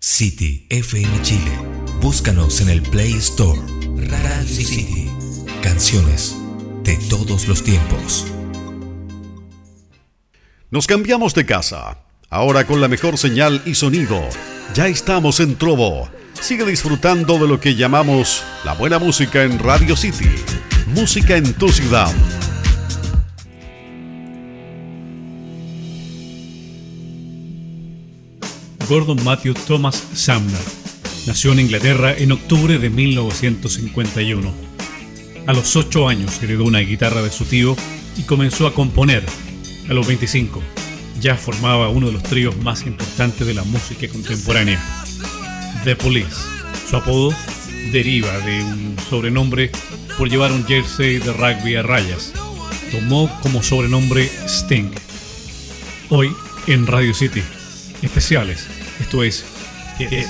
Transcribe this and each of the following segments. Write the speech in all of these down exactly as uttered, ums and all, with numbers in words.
City F M Chile. Búscanos en el Play Store. Radio City. Canciones de todos los tiempos. Nos cambiamos de casa. Ahora con la mejor señal y sonido. Ya estamos en Trovo. Sigue disfrutando de lo que llamamos la buena música en Radio City. Música en tu ciudad. Gordon Matthew Thomas Sumner nació en Inglaterra en octubre de mil novecientos cincuenta y uno. A los ocho años heredó una guitarra de su tío y comenzó a componer. A los veinticinco ya formaba uno de los tríos más importantes de la música contemporánea, The Police. Su apodo deriva de un sobrenombre por llevar un jersey de rugby a rayas. Tomó como sobrenombre Sting. Hoy en Radio City, especiales. Esto es Yes.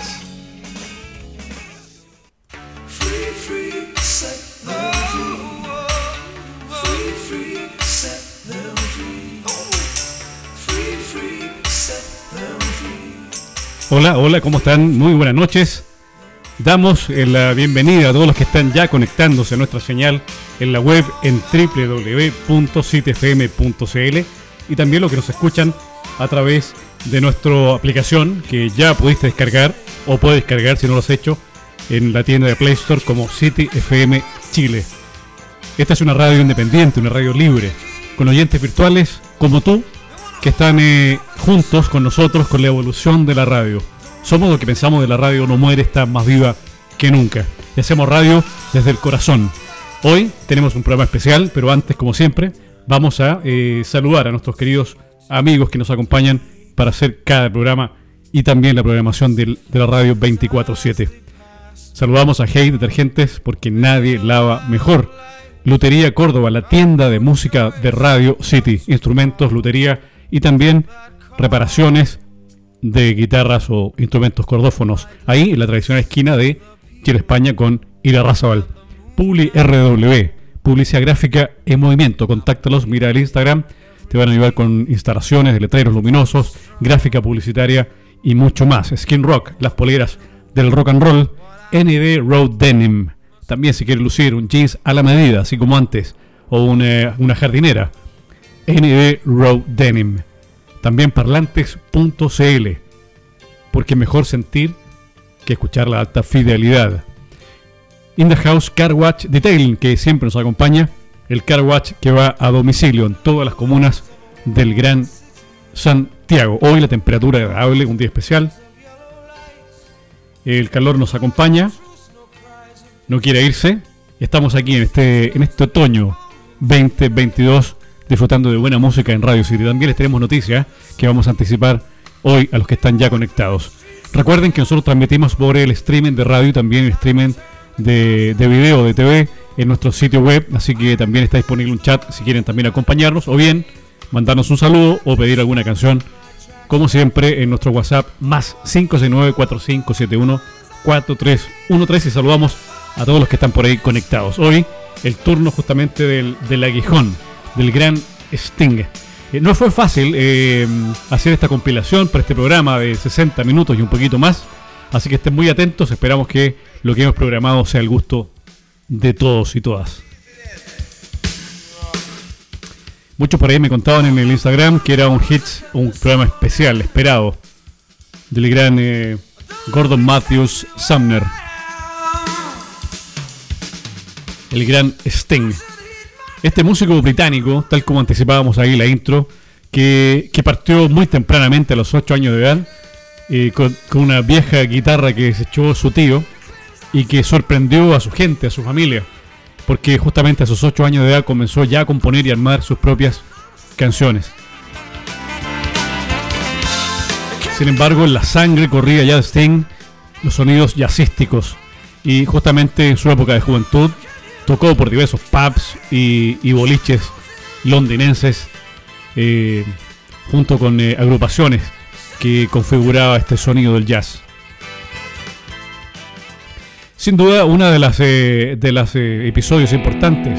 Hola, hola, ¿cómo están? Muy buenas noches. Damos la bienvenida a todos los que están ya conectándose a nuestra señal en la web en doble u doble u doble u punto city f m punto c l y también los que nos escuchan a través de nuestra aplicación que ya pudiste descargar o puedes descargar si no lo has hecho en la tienda de Play Store como City F M Chile. Esta es una radio independiente, una radio libre, con oyentes virtuales como tú que están eh, juntos con nosotros con la evolución de la radio. Somos lo que pensamos de la radio, no muere, está más viva que nunca. Y hacemos radio desde el corazón. Hoy tenemos un programa especial, pero antes, como siempre, vamos a eh, saludar a nuestros queridos amigos que nos acompañan para hacer cada programa y también la programación del, de la radio veinticuatro siete. Saludamos a Hey Detergentes porque nadie lava mejor. Lutería Córdoba, la tienda de música de Radio City. Instrumentos, lutería y también reparaciones de guitarras o instrumentos cordófonos. Ahí en la tradicional esquina de Chile España con Irarrázaval. Publi R W, publicidad gráfica en movimiento. Contáctalos, mira el Instagram. Te van a ayudar con instalaciones de letreros luminosos, gráfica publicitaria y mucho más. Skin Rock, las poleras del rock and roll. N D Road Denim. También si quieres lucir un jeans a la medida, así como antes, o una, una jardinera. N D Road Denim. También parlantes punto c l, porque mejor sentir que escuchar la alta fidelidad. In the House Car Wash Detailing, que siempre nos acompaña. El car wash que va a domicilio en todas las comunas del Gran Santiago. Hoy la temperatura agradable, un día especial. El calor nos acompaña. No quiere irse. Estamos aquí en este, en este otoño veinte veintidós disfrutando de buena música en Radio City. También les tenemos noticias que vamos a anticipar hoy a los que están ya conectados. Recuerden que nosotros transmitimos por el streaming de radio y también el streaming de, de video, de T V, en nuestro sitio web, así que también está disponible un chat si quieren también acompañarnos o bien mandarnos un saludo o pedir alguna canción, como siempre en nuestro WhatsApp más cinco seis nueve, cuatro cinco siete uno, cuatro tres uno tres y saludamos a todos los que están por ahí conectados. Hoy el turno justamente del, del aguijón, del gran Sting. Eh, no fue fácil eh, hacer esta compilación para este programa de sesenta minutos y un poquito más, así que estén muy atentos, esperamos que lo que hemos programado sea el gusto de todos y todas. Muchos por ahí me contaban en el Instagram que era un hit, un programa especial, esperado, del gran eh, Gordon Matthews Sumner, el gran Sting. Este músico británico, tal como anticipábamos ahí la intro, que, que partió muy tempranamente a los ocho años de edad, eh, con, con una vieja guitarra que se echó su tío, y que sorprendió a su gente, a su familia, porque justamente a sus ocho años de edad comenzó ya a componer y armar sus propias canciones. Sin embargo, en la sangre corría ya de Sting los sonidos jazzísticos, y justamente en su época de juventud tocó por diversos pubs y, y boliches londinenses, eh, junto con eh, agrupaciones que configuraba este sonido del jazz. Sin duda, una de las eh, de los eh, episodios importantes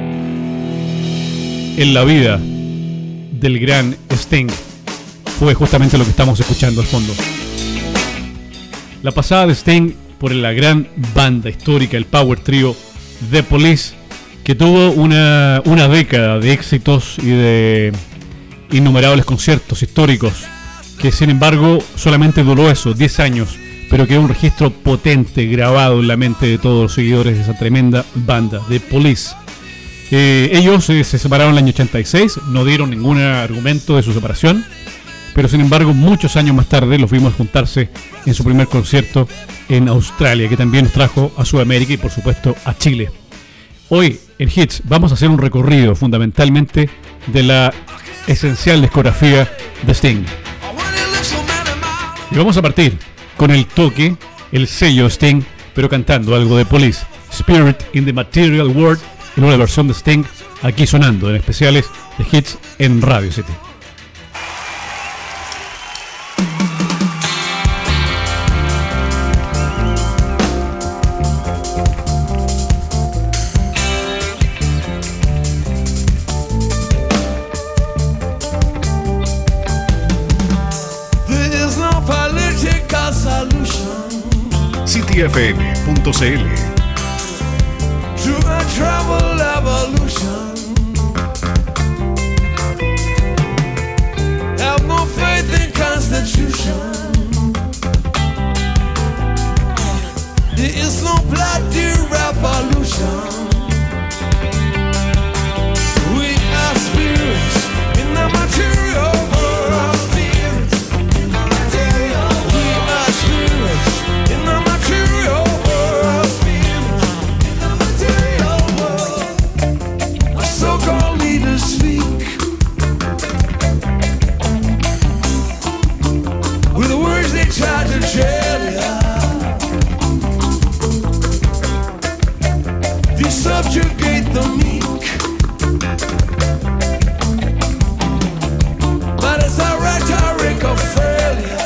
en la vida del gran Sting fue justamente lo que estamos escuchando al fondo. La pasada de Sting por la gran banda histórica, el Power Trio The Police, que tuvo una, una década de éxitos y de innumerables conciertos históricos, que sin embargo solamente duró eso, diez años, pero que es un registro potente grabado en la mente de todos los seguidores de esa tremenda banda, The Police. Eh, ellos eh, se separaron en el año ochenta y seis, no dieron ningún argumento de su separación, pero sin embargo muchos años más tarde los vimos juntarse en su primer concierto en Australia, que también nos trajo a Sudamérica y por supuesto a Chile. Hoy en Hits vamos a hacer un recorrido fundamentalmente de la esencial discografía de Sting. Y vamos a partir con el toque, el sello Sting, pero cantando algo de Police, Spirit in the Material World, en una versión de Sting, aquí sonando en especiales de Hits en Radio City. city f m punto c l To a travel evolution, have no faith in constitution. There is no bloody revolution. We are spirits in the material world. Spirits in the material world. We are spirits in the material world. Spirits in the material world. Our so-called leaders speak with the words they try to tell ya. They subjugate the meek, but it's a rhetoric of failure.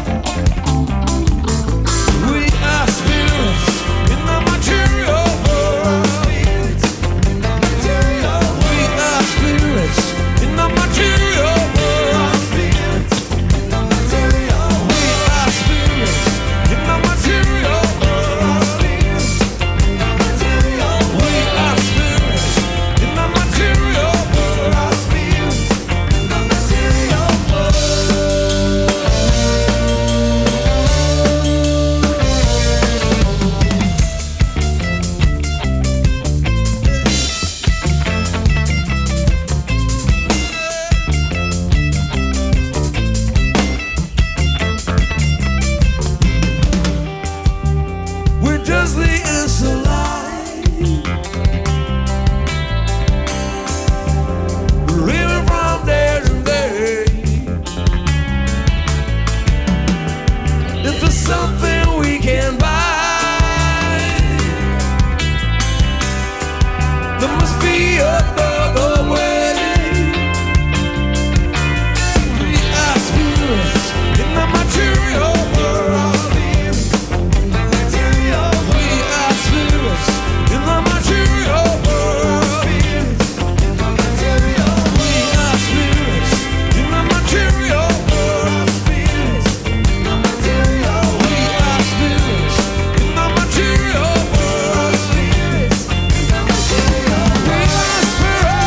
We are spirits in the material world. Spirits in the material world. We are spirits in the material world. Spirits in the material world. We are spirits in the material world. Spirits in the material world. We are spirits in the material world. Spirits in the material world. Where does the answer lie? Living from day to day. If there's something we can buy, there must be another way. We are spirits in the material world. In the material world. We are spirits in the material world. Spirits in the material world. We are spirits in the material world. Spirits in the material world. We are spirits in the material world. Spirits in the material world. We are spirits.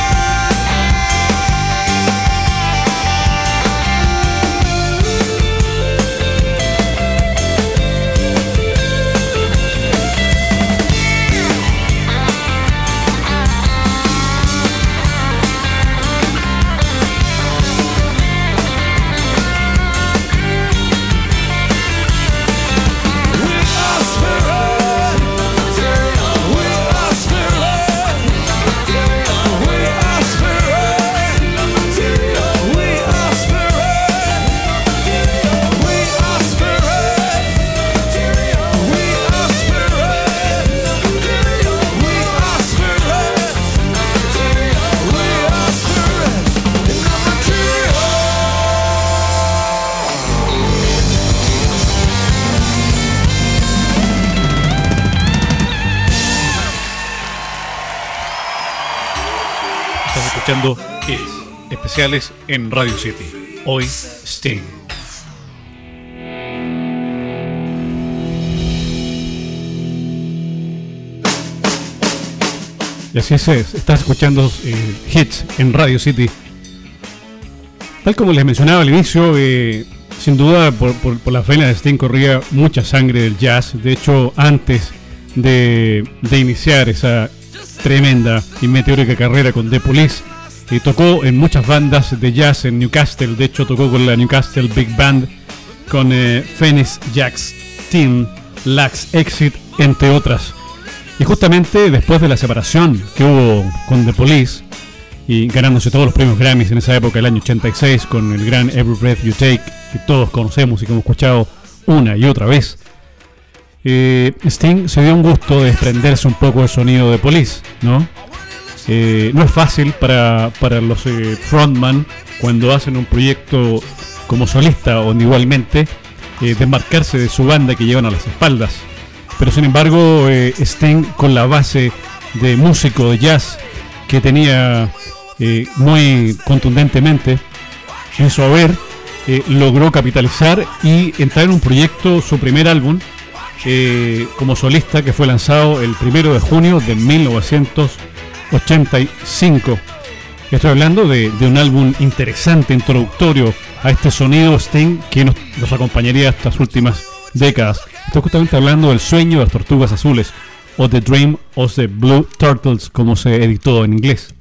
We are spirit. We are spirit. We are spirit. We are spirit. We are spirit. We are spirit. We are spirit. We are spirit in the material. Estás escuchando Hits especiales en Radio City. Hoy Sting. Y así es, estás escuchando eh, Hits en Radio City. Tal como les mencionaba al inicio, eh, sin duda por, por, por las venas de Sting corría mucha sangre del jazz. De hecho, antes de, de iniciar esa tremenda y meteórica carrera con The Police, eh, tocó en muchas bandas de jazz en Newcastle. De hecho, tocó con la Newcastle Big Band, con eh, Phoenix Jazz Team, Lax Exit, entre otras. Y justamente después de la separación que hubo con The Police y ganándose todos los premios Grammys en esa época, el año ochenta y seis, con el gran Every Breath You Take, que todos conocemos y que hemos escuchado una y otra vez, eh, Sting se dio un gusto de desprenderse un poco del sonido de Police, ¿no? Eh, no es fácil para, para los eh, frontman cuando hacen un proyecto como solista o igualmente eh, desmarcarse de su banda que llevan a las espaldas. Pero sin embargo, eh, Sting, con la base de músico de jazz que tenía eh, muy contundentemente en su haber, eh, logró capitalizar y entrar en un proyecto, su primer álbum eh, como solista, que fue lanzado el primero de junio de mil novecientos ochenta y cinco. Estoy hablando de, de un álbum interesante, introductorio a este sonido Sting que nos, nos acompañaría estas últimas décadas. Estoy justamente hablando del Sueño de las Tortugas Azules, o The Dream of the Blue Turtles, como se editó en inglés.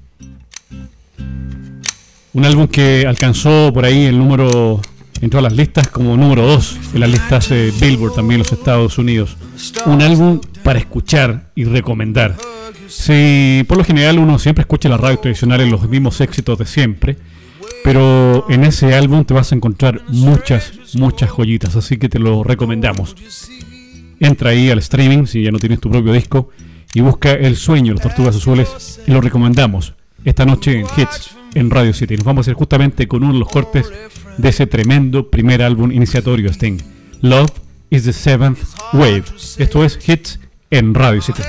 Un álbum que alcanzó por ahí el número, entró a las listas como número dos en las listas de Billboard también en los Estados Unidos. Un álbum para escuchar y recomendar. Si por lo general uno siempre escucha en la radio tradicional los mismos éxitos de siempre, pero en ese álbum te vas a encontrar muchas, muchas joyitas, así que te lo recomendamos. Entra ahí al streaming, si ya no tienes tu propio disco, y busca El Sueño de las Tortugas Azules, y lo recomendamos esta noche en Hits, en Radio City. Nos vamos a ir justamente con uno de los cortes de ese tremendo primer álbum iniciatorio de Sting, Love is the Seventh Wave. Esto es Hits en Radio City.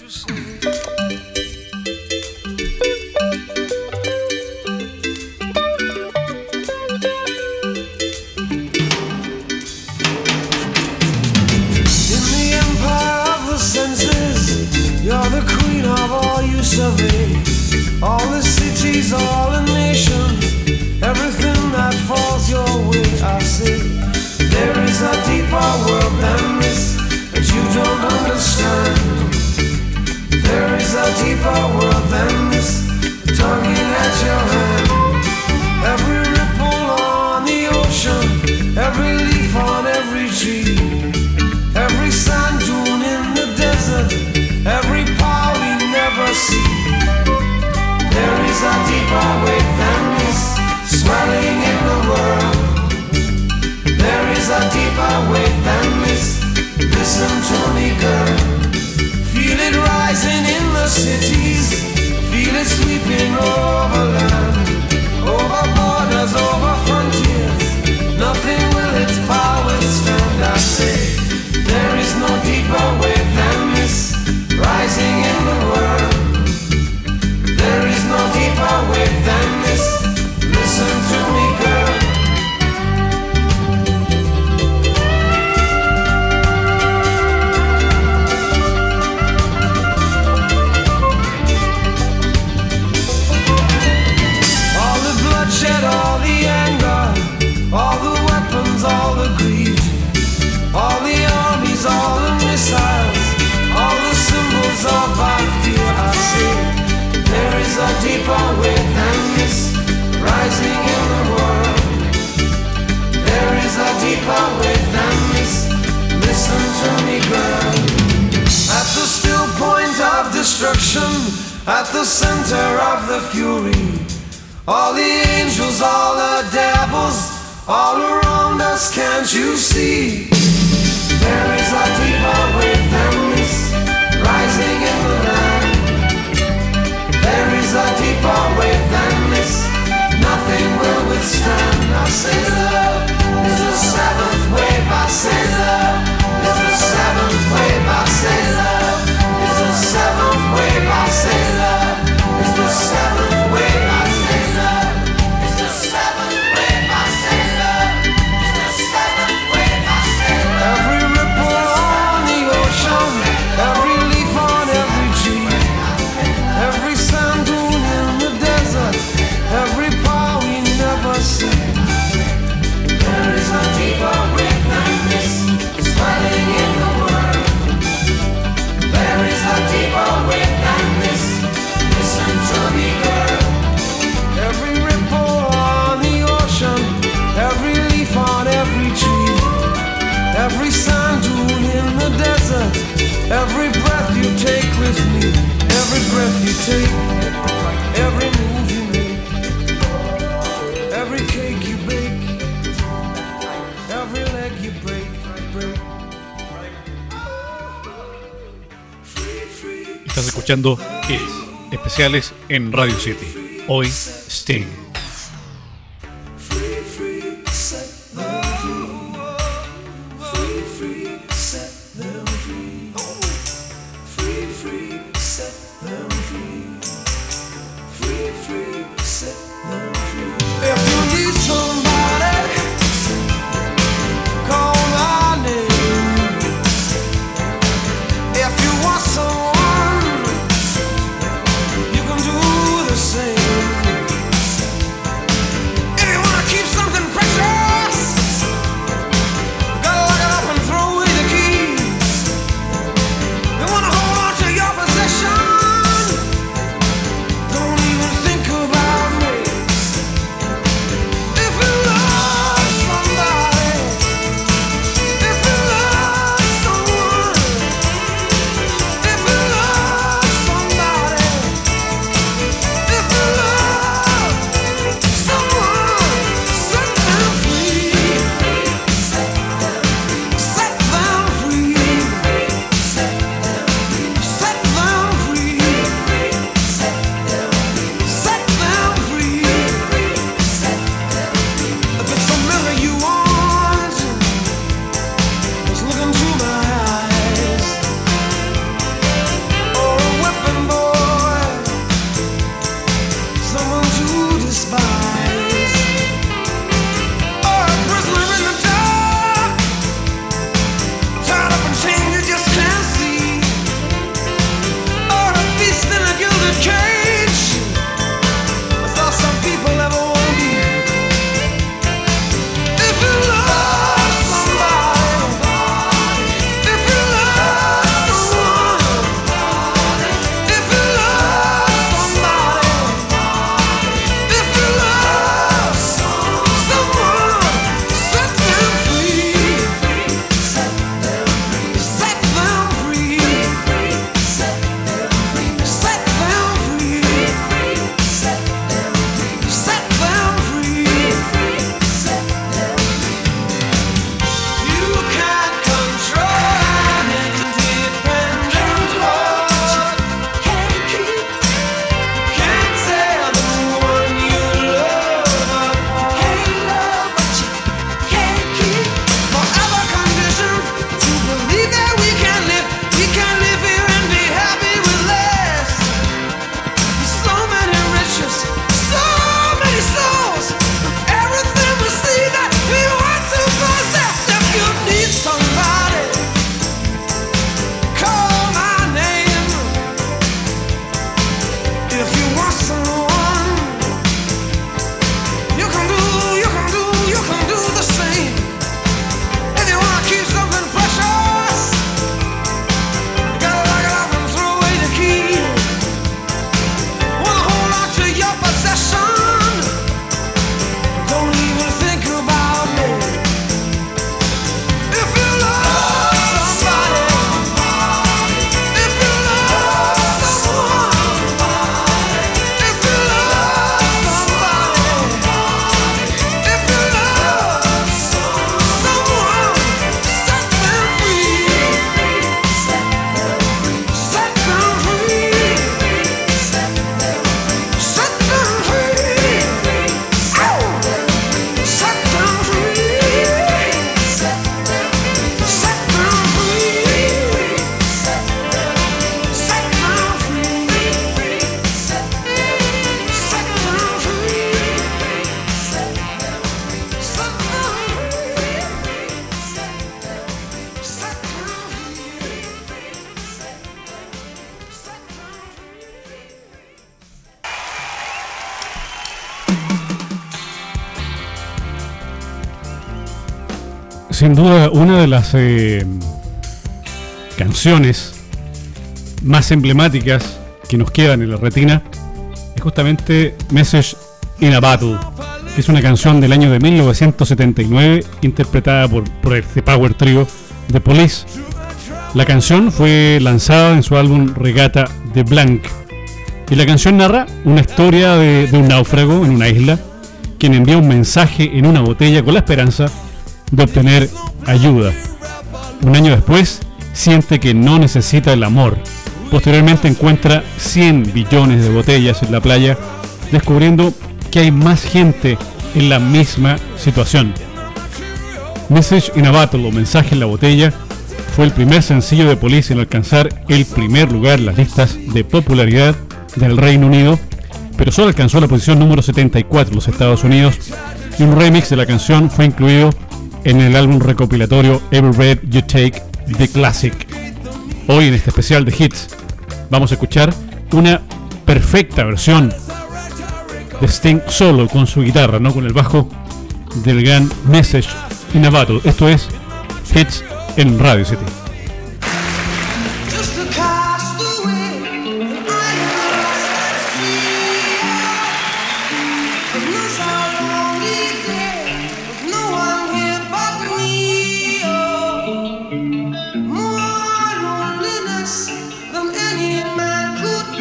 You're the queen of all you survey. All the cities, all the nations, everything that falls your way, I say. There is a deeper world than this that you don't understand. There is a deeper world than this, tugging at your hand. Every ripple on the ocean, every leaf on every tree, every sand dune in the desert, every power we never see. There is a deeper wave than this, swelling in the world. There is a deeper wave than this, listen to me girl. Feel it rising in the cities, feel it sweeping over land, over borders, over frontiers. Nothing will its power withstand, I say. There is no deeper wave than this, rising in the world. There is no deeper wave than this, listen to me girl. All the bloodshed, all the anger, all the weapons, all the greed, all the armies, all the missiles, all the symbols of our fear, I say. There is a deeper wave than this, rising in the world. There is a deeper wave than this, listen to me girl. At the still point of destruction, at the center of the fury, all the angels, all the devils, all around us, can't you see? There is a deeper wave than this, rising in the land. There is a deeper wave than this, nothing will withstand. I say love is the seventh wave, I say love is the seventh wave, I say love is the seventh wave, I say love is the seventh wave, I say love is the seventh wave, I say love is the seventh wave, I say take, every move you make, every cake you bake, every leg you break, break. Estás escuchando Hits especiales en Radio City. Hoy, Sting. sin duda una de las eh, canciones más emblemáticas que nos quedan en la retina es justamente Message in a Battle, que es una canción del año de mil novecientos setenta y nueve interpretada por, por el The Power Trio The Police. La canción fue lanzada en su álbum Regatta de Blanc Y la canción narra una historia de, de un náufrago en una isla, quien envía un mensaje en una botella con la esperanza de obtener ayuda. Un año después, siente que no necesita el amor. Posteriormente encuentra cien billones de botellas en la playa, descubriendo que hay más gente en la misma situación. Message in a Bottle o Mensaje en la Botella fue el primer sencillo de Police en alcanzar el primer lugar en las listas de popularidad del Reino Unido, pero solo alcanzó la posición número setenta y cuatro en los Estados Unidos, y un remix de la canción fue incluido en el álbum recopilatorio Every Breath You Take, The Classic. Hoy en este especial de hits vamos a escuchar una perfecta versión de Sting solo con su guitarra, no con el bajo, del gran Message in a Bottle. Esto es Hits en Radio City. Just a castaway, and I am lost at sea. Goodness, how long it is, with no one here but me. Oh, more loneliness than any man could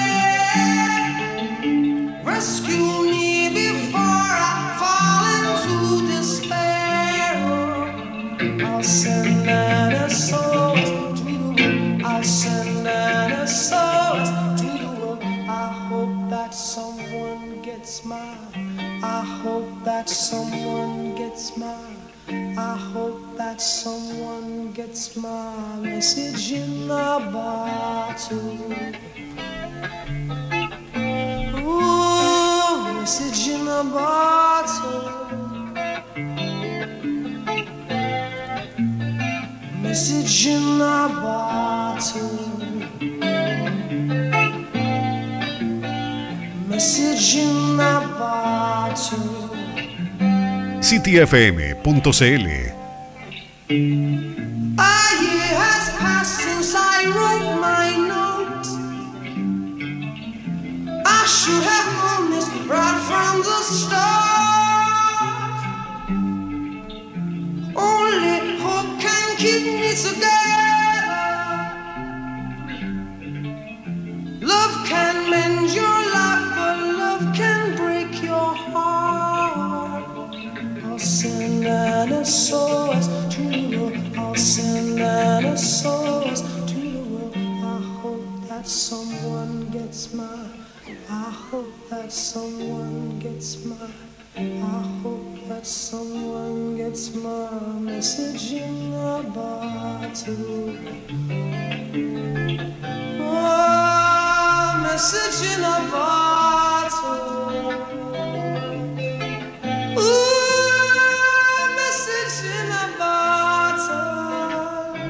bear. Rescue me before I fall into despair. I'll send an S O S to the world. I'll send an S O S to the world. I hope that someone gets mine. I hope that someone gets mine. I hope that someone gets my message in a bottle. Ooh, message in a bottle. Message in a bottle. Message in a bottle. city f m punto c l. A year has passed since I wrote my note. I should have known this right from the start. Only hope can keep me together. Love can mend your life, but love can break your heart. I'll send an S O S to the world. I'll send an S O S to the world. I hope that someone gets mine. I hope that someone gets mine. I hope that someone gets my message in a bottle. Oh, message in a bottle. Ooh, message in a bottle.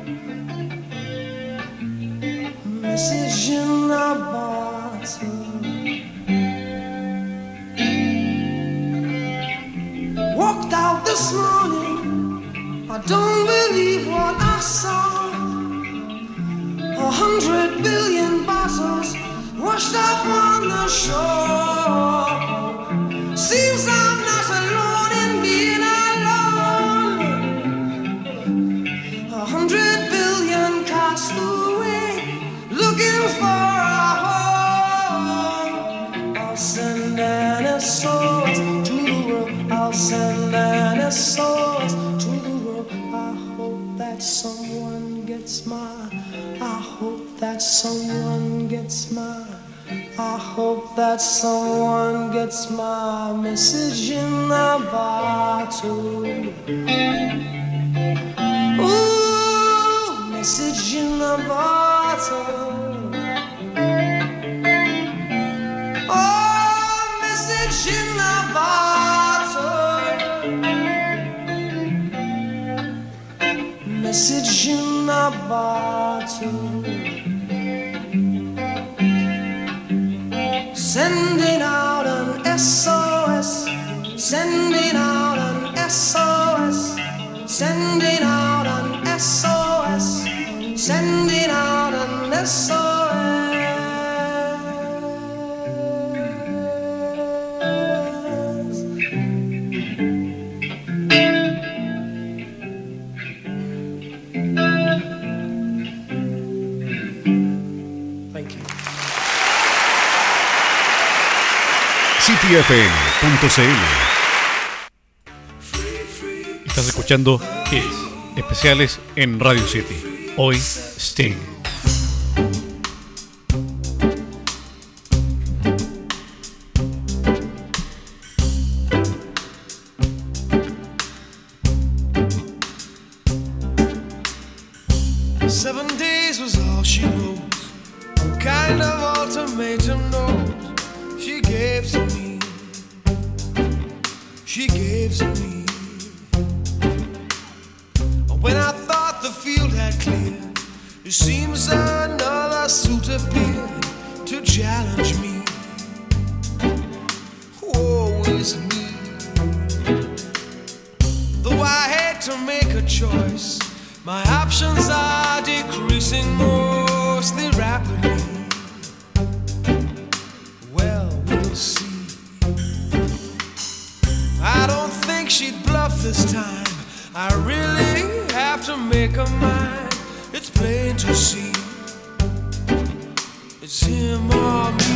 Message in a bottle. Walked out this morning, I don't believe what I saw. A hundred billion bottles washed up on the shore. Seems I'm not alone in being alone. A hundred billion cast away, looking for a home. I'll send an S O S to the world. I'll send an S O S to the world. I hope that someone gets mine. I hope that someone gets mine. I hope that someone gets my message in a bottle. Ooh, message in a bottle. Oh, message in a bottle. Message in a bottle. Sending out an S O S. Sending out an S O S. Sending out an S O S. Sending out an S O S. Thank you. city f m punto c l. Estás escuchando Hits especiales en Radio City. Hoy Sting. Seven days was all she wrote. What kind of ultimatum note she gave to me? She gave to me. When I thought the field had cleared, it seems another suit appeared to challenge me. Woe is me. Though I had to make a choice, my options are decreasing mostly rapidly. Well, we'll see. I don't think she'd bluff this time. I really have to make her mine. It's plain to see. It's him or me.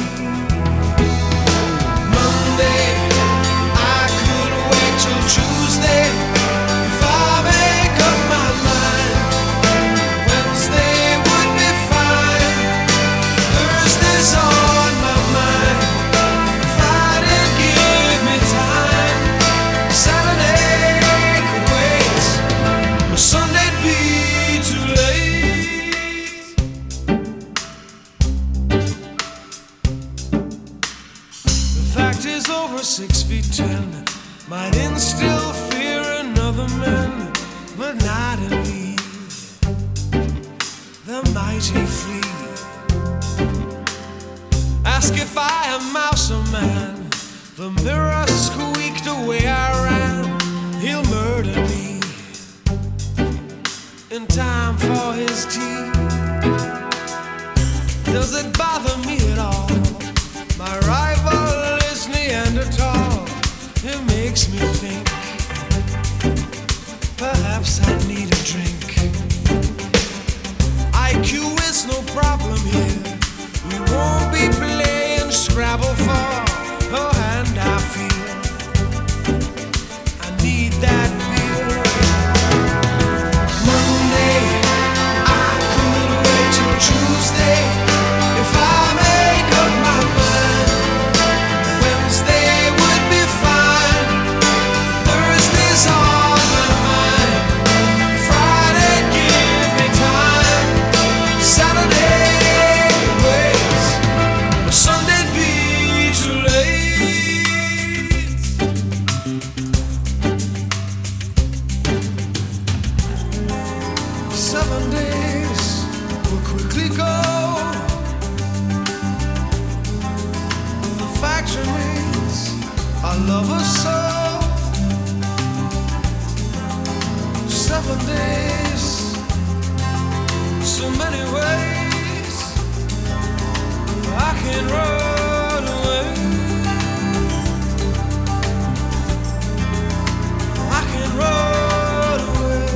Monday, I could wait till Tuesday. If I make up my mind, Wednesday would be fine. Thursday's on my mind. Friday, give me time. Saturday could wait, but Sunday'd be too late. The fact is, over six feet ten might instill fear in other men, but not in me. The mighty flee. Ask if I am mouse or man. The mirror squeaked the way I ran. He'll murder me in time for his tea. Does it bother me at all? My rival is Neanderthal. It makes me think perhaps I need a drink. I Q is no problem here. We won't be playing Scrabble for her hand, I feel. I need that beer. Monday, I could wait till Tuesday. If I make up my mind, Wednesday would be fine. Thursday's on my mind. Friday, give me time. Saturday waits, but Sunday'd be too late. Seven days will quickly go. The fact remains, I love her so. Seven days, so many ways I can run away. I can run away.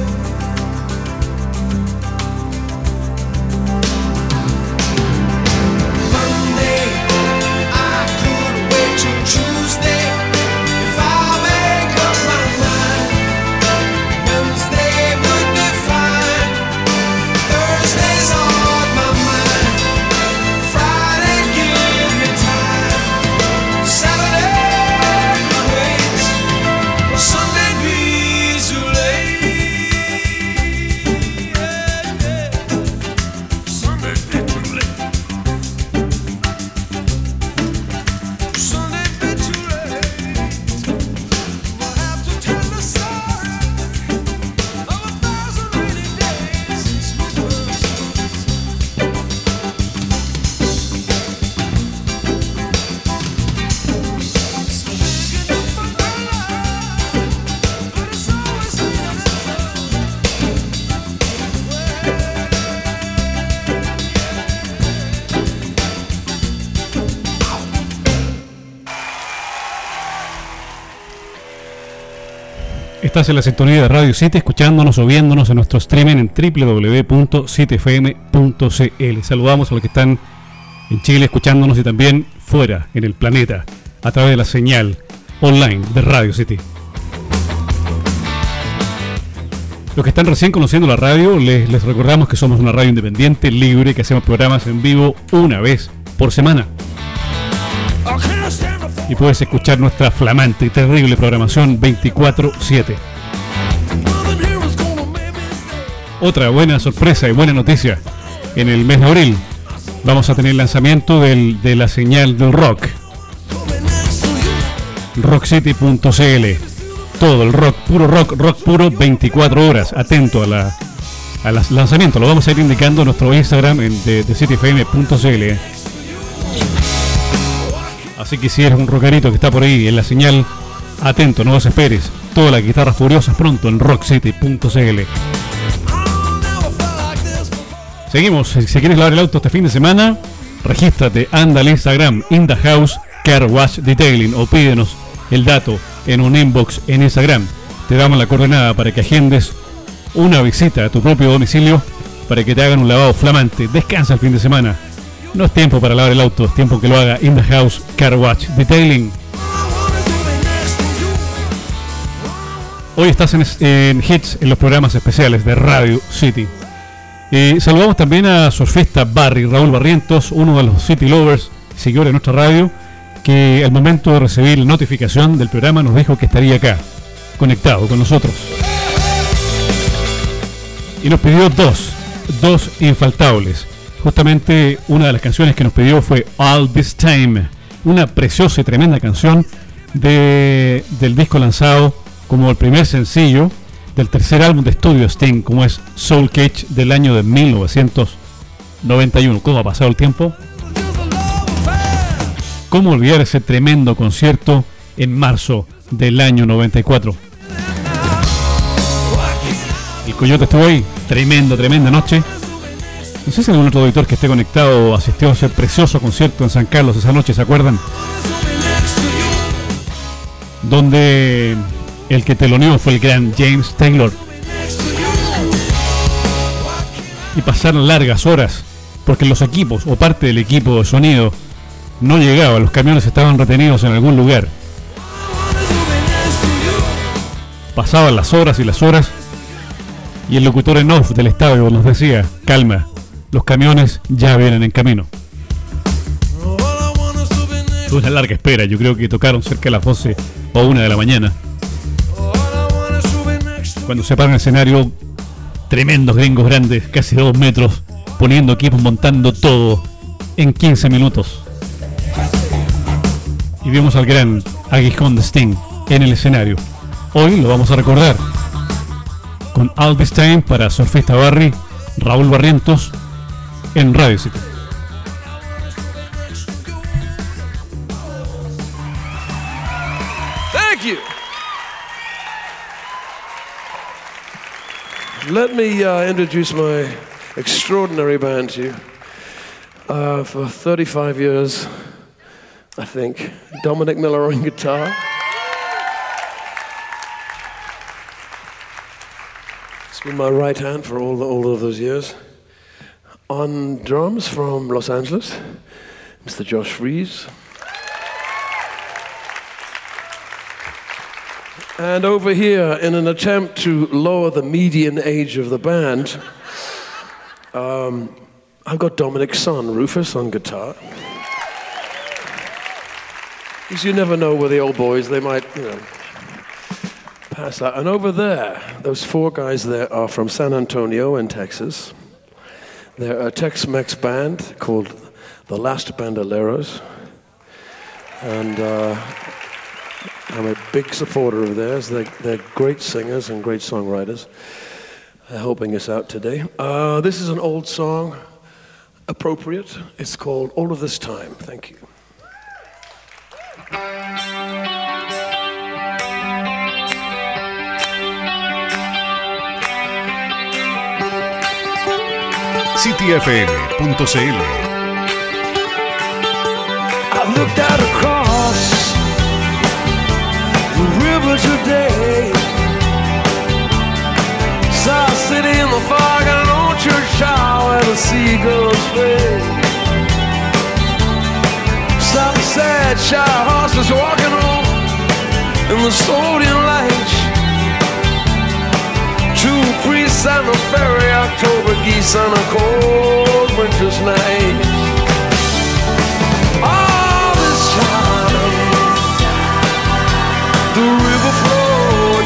Monday, I could wait till Tuesday. If I make up my mind, Wednesday would be fine. Thursday's on my mind. Friday, give me time. Saturday could wait, but Sunday be too late. Sunday be too late. Sunday be too late. We'll have to tell the story of a thousand rainy days since we first met. Sunday's good enough for my life, but it's always another. Estás en la sintonía de Radio City, escuchándonos o viéndonos en nuestro streaming en doble u doble u doble u punto city f m punto c l. Saludamos a los que están en Chile escuchándonos y también fuera, en el planeta. a través de la señal online de Radio City. Los que están recién conociendo la radio, les, les recordamos que somos una radio independiente, libre, que hacemos programas en vivo una vez por semana. Y puedes escuchar nuestra flamante y terrible programación veinticuatro siete. Otra buena sorpresa y buena noticia. En el mes de abril vamos a tener el lanzamiento del, de la señal del rock. rock city punto c l. Todo el rock, puro rock, rock puro, veinticuatro horas. Atento a la a los lanzamientos. Lo vamos a ir indicando en nuestro Instagram en, de, de city f m punto c l. Así que si eres un rockerito que está por ahí en la señal, atento, no desesperes. Todas las guitarras furiosas pronto en rock city punto c l. Seguimos. Si quieres lavar el auto este fin de semana, regístrate, anda al Instagram In The House Car Wash Detailing o pídenos el dato en un inbox en Instagram. Te damos la coordenada para que agendes una visita a tu propio domicilio para que te hagan un lavado flamante. Descansa el fin de semana. No es tiempo para lavar el auto, es tiempo que lo haga In The House Car Wash Detailing. Hoy estás en, en Hits, en los programas especiales de Radio City. Eh, saludamos también a surfista Barry, Raúl Barrientos, uno de los City Lovers, seguidor de nuestra radio, que al momento de recibir la notificación del programa nos dijo que estaría acá, conectado con nosotros. Y nos pidió dos, dos infaltables. Justamente una de las canciones que nos pidió fue All This Time, una preciosa y tremenda canción de, del disco lanzado como el primer sencillo del tercer álbum de estudio de Sting, como es Soul Cage, del año de mil novecientos noventa y uno. ¿Cómo ha pasado el tiempo? ¿Cómo olvidar ese tremendo concierto en marzo del año noventa y cuatro? El Coyote estuvo ahí, tremenda, tremenda noche. No sé si algún otro auditor que esté conectado asistió a ese precioso concierto en San Carlos esa noche, ¿se acuerdan? Donde el que teloneó fue el gran James Taylor. Y pasaron largas horas porque los equipos o parte del equipo de sonido no llegaba, los camiones estaban retenidos en algún lugar. Pasaban las horas y las horas y el locutor en off del estadio nos decía: calma, los camiones ya vienen en camino. Fue una larga espera, yo creo que tocaron cerca de las doce o una de la mañana. Cuando se paran el escenario, tremendos gringos grandes, casi dos metros, poniendo equipos, montando todo en quince minutos. Y vimos al gran aguijón de Sting en el escenario. Hoy lo vamos a recordar con All This Time para surfista Barry, Raúl Barrientos en Radio City. Thank you. Let me uh, introduce my extraordinary band to you. Uh, for thirty-five years, I think, Dominic Miller on guitar. It's been my right hand for all, the, all of those years. On drums from Los Angeles, Mister Josh Fries. And over here, in an attempt to lower the median age of the band, um, I've got Dominic's son, Rufus, on guitar. Because you never know with the old boys, they might, you know, pass out. And over there, those four guys there are from San Antonio in Texas. They're a Tex-Mex band called the Last Bandoleros. And uh, I'm a big supporter of theirs. They're, they're great singers and great songwriters. They're helping us out today. Uh, this is an old song, appropriate. It's called All of This Time. Thank you. city f m punto c l. I looked out across the river today, saw a city in the fog and an old church tower and the seagulls fade. Saw the sad Shire horses walking on in the sodium lights. Two priests on the ferry, October geese on a cold winter's night. All this time, the river flowed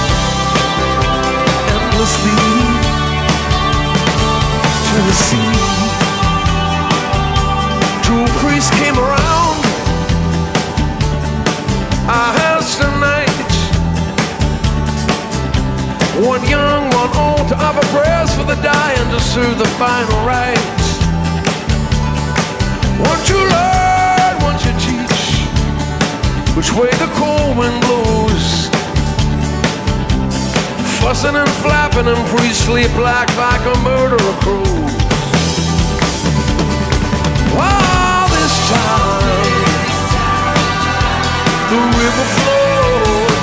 endlessly to the sea. Two priests came around our house tonight. One young, one old, to offer prayers for the dying, to serve the final rites. Won't you learn, won't you teach, which way the cold wind blows? Fussing and flapping and priests sleep like, like a murderer crows. All this time, the river flowed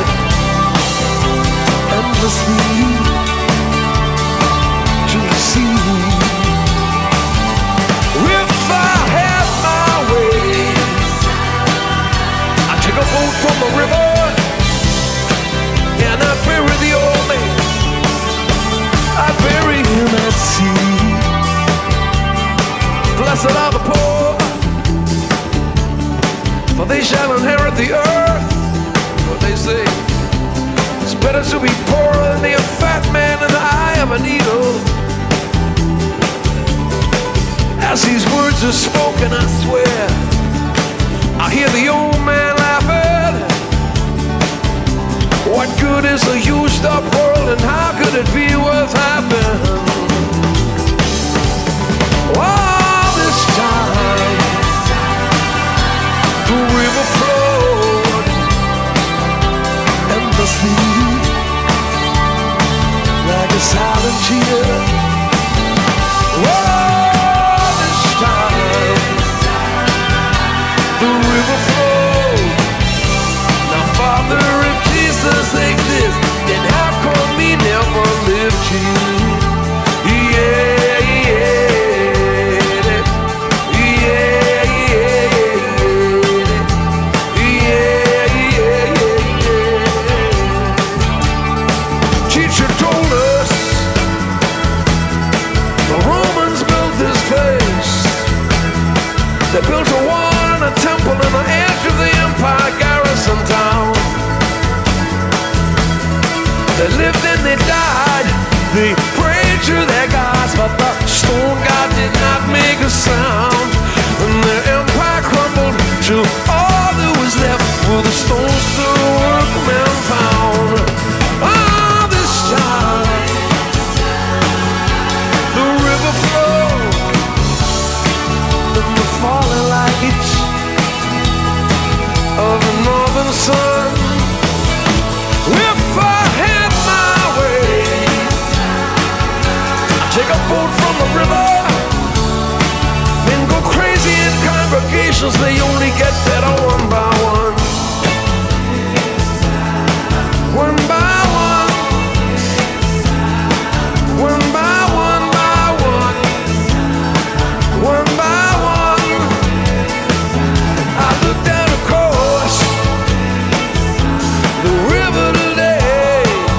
endlessly to the sea. If I had my way, I'd take a boat from the river and I'd bury the old man. I'd bury him at sea. Blessed are the poor, for they shall inherit the earth. What they say, it's better to be poor than be a fat man in the eye of a needle. As these words are spoken, I swear, I hear the old man laughing. What good is a used up world, and how could it be worth having? All this time, the river flowed endlessly like a silent tear. Oh, this time, the river flowed. Now, Father, if Jesus exists, then how come he never lived here? Yeah, yeah, yeah, yeah, yeah, yeah. Teacher told us the Romans built this place. They built a wall and a temple on the edge of the empire garrison town. They lived and they died, they prayed to their gods, but the stone god did not make a sound. And their empire crumbled till all that was left were the stones the workmen found. All this time, the river flowed in the falling light of the northern sun. If I had my way, I'd take a boat from the river, then go crazy in congregations. They only get better one by one, one by one, one by one by one, one by one. I look down across the river today,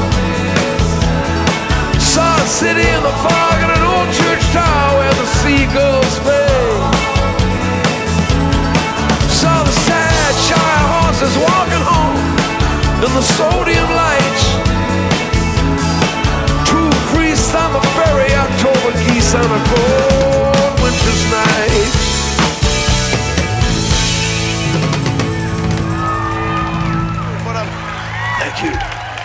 saw a city in the fog and an old church tower where the seagulls play. Saw the sad Shire horses walking home in the sodium lights. Two priests on the ferry, October geese on a cold winter's night. Thank you.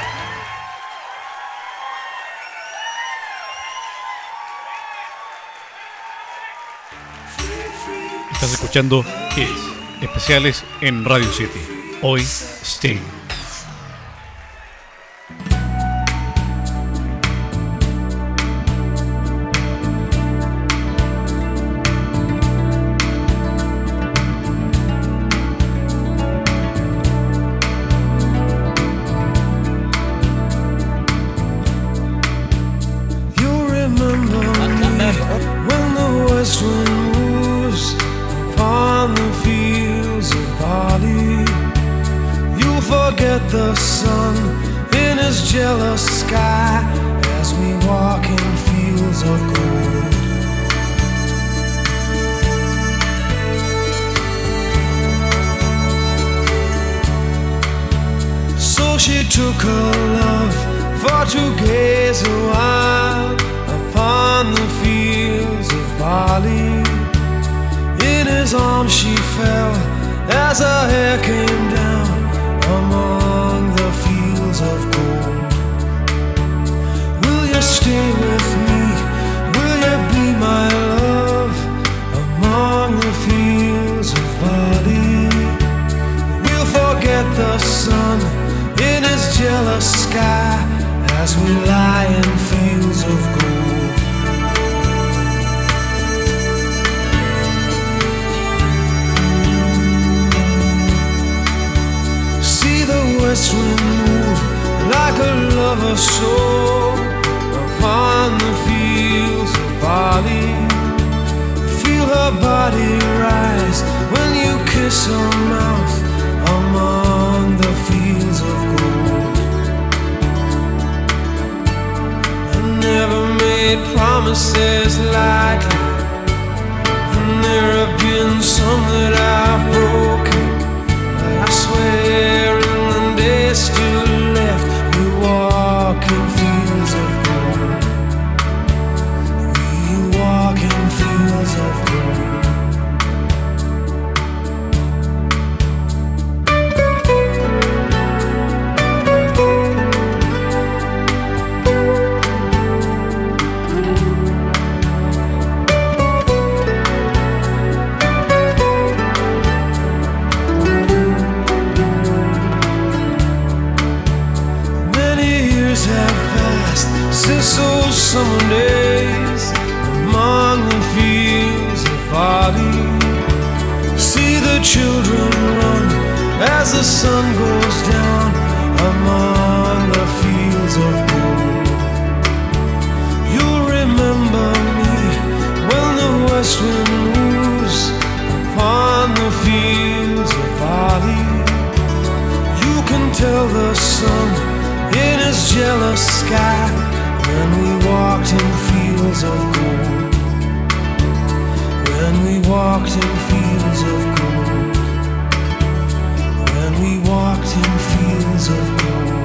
Estás escuchando Kiss, especiales en Radio City. Hoy, Sting. You remember me when the west wind moves upon the fields of Bottom. the sun in his jealous sky as we walk in fields of gold. So she took her love for to gaze a while upon the fields of barley. In his arms she fell as her hair came down among the fields of gold. Will you stay with me? Will you be my love among the fields of barley? We'll forget the sun in his jealous sky as we lie in fields of gold. See the west wind move like a lover's soul upon the fields of barley. Feel her body rise when you kiss her mouth among the fields of gold. I never made promises lightly, and there have been some that I've broken. But I swear in the days still left, we walk in fields of gold. We walk in fields of gold. Since those summer days among the fields of barley, see the children run as the sun goes down among the fields of gold. You'll remember me when the west wind moves upon the fields of barley. You can tell the sun in his jealous sky when we walked in fields of gold. When we walked in fields of gold. When we walked in fields of gold.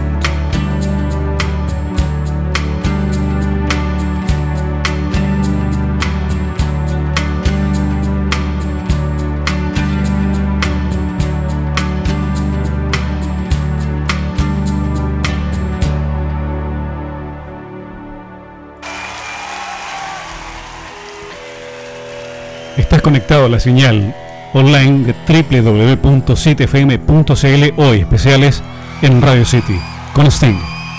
Estás conectado a la señal online de doble u doble u doble u punto city f m punto c l, hoy especiales en Radio City con Sting.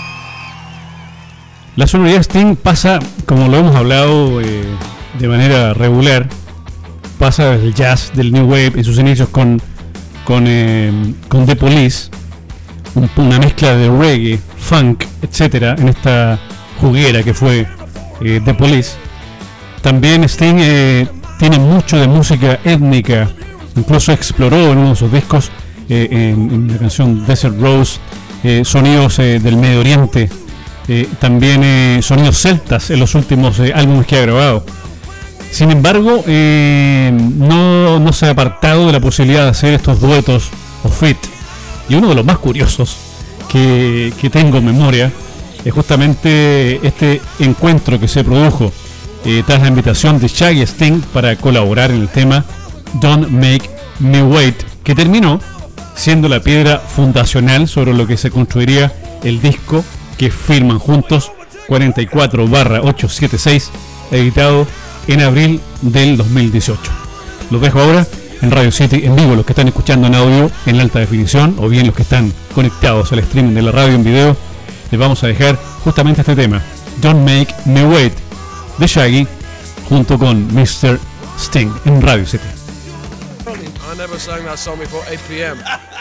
La sonoridad Sting pasa, como lo hemos hablado eh, de manera regular, pasa del jazz, del new wave en sus inicios con con, eh, con The Police, un, una mezcla de reggae, funk, etcétera, en esta juguera que fue eh, The Police. También Sting eh, tiene mucho de música étnica, incluso exploró en uno de sus discos, eh, en, en la canción Desert Rose, eh, sonidos eh, del Medio Oriente, eh, también eh, sonidos celtas en los últimos eh, álbumes que ha grabado. Sin embargo, eh, no, no se ha apartado de la posibilidad de hacer estos duetos o feat. Y uno de los más curiosos que, que tengo en memoria es justamente este encuentro que se produjo Eh, tras la invitación de Shaggy Sting para colaborar en el tema Don't Make Me Wait, que terminó siendo la piedra fundacional sobre lo que se construiría el disco que firman juntos, cuarenta y cuatro barra ochocientos setenta y seis, editado en abril del dos mil dieciocho. Los dejo ahora en Radio City en vivo, los que están escuchando en audio en alta definición, o bien los que están conectados al streaming de la radio en video. Les vamos a dejar justamente este tema, Don't Make Me Wait, de Shaggy junto con mister Sting en Radio City. I never sang that song before eight p.m.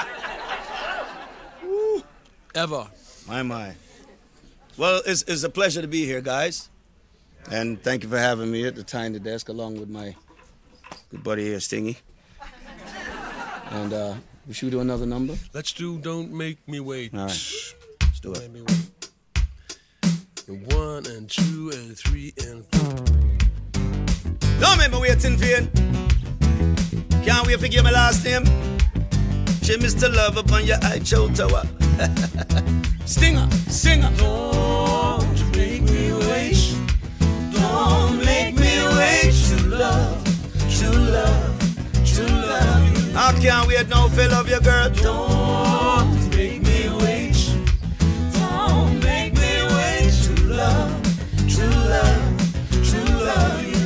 Ever. My, my. Well, it's, it's a pleasure to be here, guys. And thank you for having me at the Tiny Desk along with my good buddy here, Stingy. And uh, We should do another number. Let's do Don't Make Me Wait. All right. Let's do it. Make me wait. And one and two and three and four. Don't make me wait in vain. Can't wait to give my last name. She Mister Love up on your eye chow tower. Stinger, singer. Don't make me wait. Don't make me wait to love, to love, to love you. I can't wait now to love you, girl. Don't make me wait. Don't make me wait to love, to love, to love you.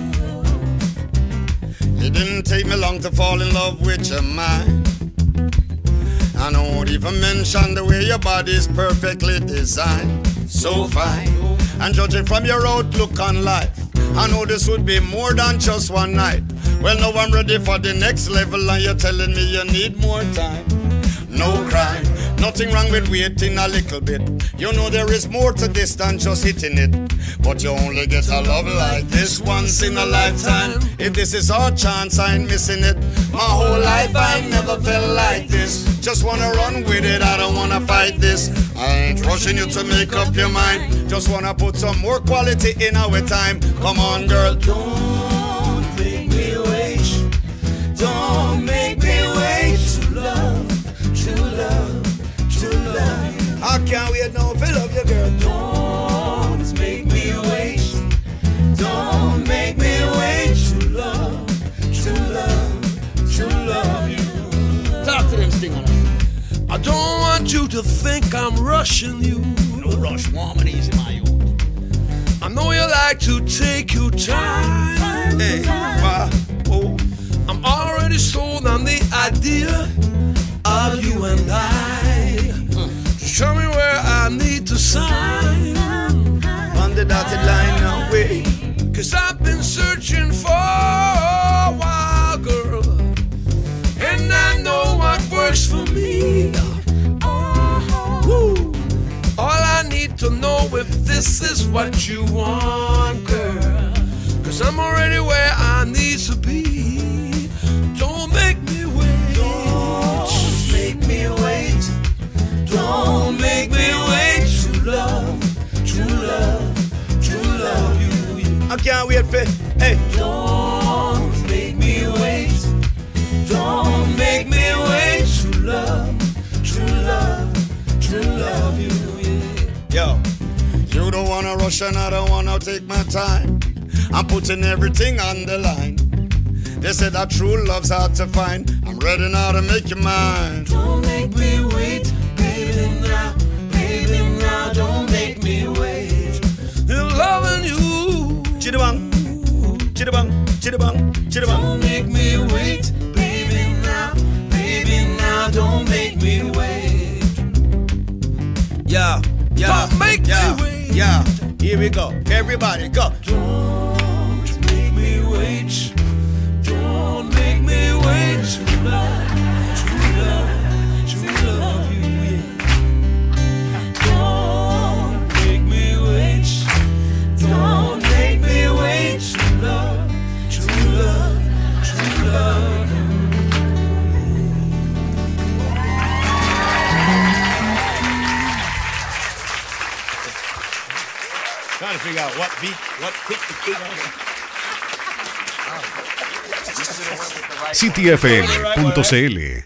It didn't take me long to fall in love with your mind. I don't even mention the way your body's perfectly designed. So fine. And judging from your outlook on life, I know this would be more than just one night. Well, now I'm ready for the next level, and you're telling me you need more time. No crime, nothing wrong with waiting a little bit. You know there is more to this than just hitting it. But you only get a love like this once in a lifetime. If this is our chance, I ain't missing it. My whole life I never felt like this. Just wanna run with it, I don't wanna fight this. I ain't rushing you to make up your mind. Just wanna put some more quality in our time. Come on, girl. Don't make me wait. Don't make me wait to love, to love, to love you. I can't wait now to love you, girl. Don't make me wait. Don't make me wait to love, to love, to love you. Talk to them, Stinger. I don't want you to think I'm rushing you. No rush, warm and easy, my own. I know you like to take your time. Hey, why? Oh. I'm already sold on the idea of you and I. Just tell me where I need to sign. On the dotted line now, wait. Cause I've been searching for a while, girl, and I know what works for me. Woo. All I need to know if this is what you want, girl. Cause I'm already where I need to be. Don't make me wait. Don't make me wait. Don't make me wait to love, to love, to love you. I can't wait for, hey. Don't make me wait. Don't make me wait to love, to love, to love you. Yo, you don't wanna rush and I don't wanna take my time. I'm putting everything on the line. They said that true love's hard to find. I'm ready now to make you mine. Don't make me wait, baby now, baby now. Don't make me wait. In loving you. Chittabang, chittabang, chittabang, chittabang. Don't make me wait, baby now, baby now. Don't make me wait. Yeah, yeah, Don't make yeah, me wait. yeah. Here we go, everybody go. Don't make me wait. Don't make me wait to love, to love, to love you. Yeah. Don't make me wait. Don't make me wait to love, to love, to love you. Trying to figure out what beat, what pick to pick on. City F M punto C L.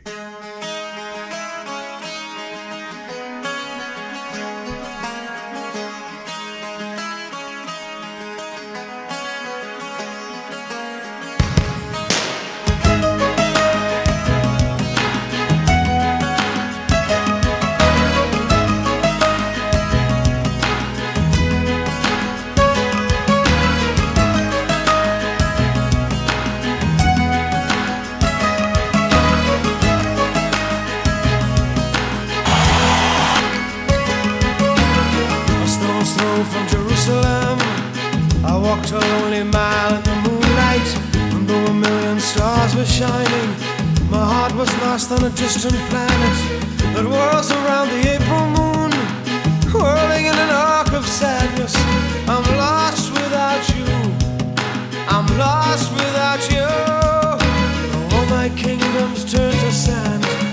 From Jerusalem, I walked a lonely mile in the moonlight, and though a million stars were shining, my heart was lost on a distant planet that whirls around the April moon, whirling in an arc of sadness. I'm lost without you, I'm lost without you. All my kingdoms turn to sand,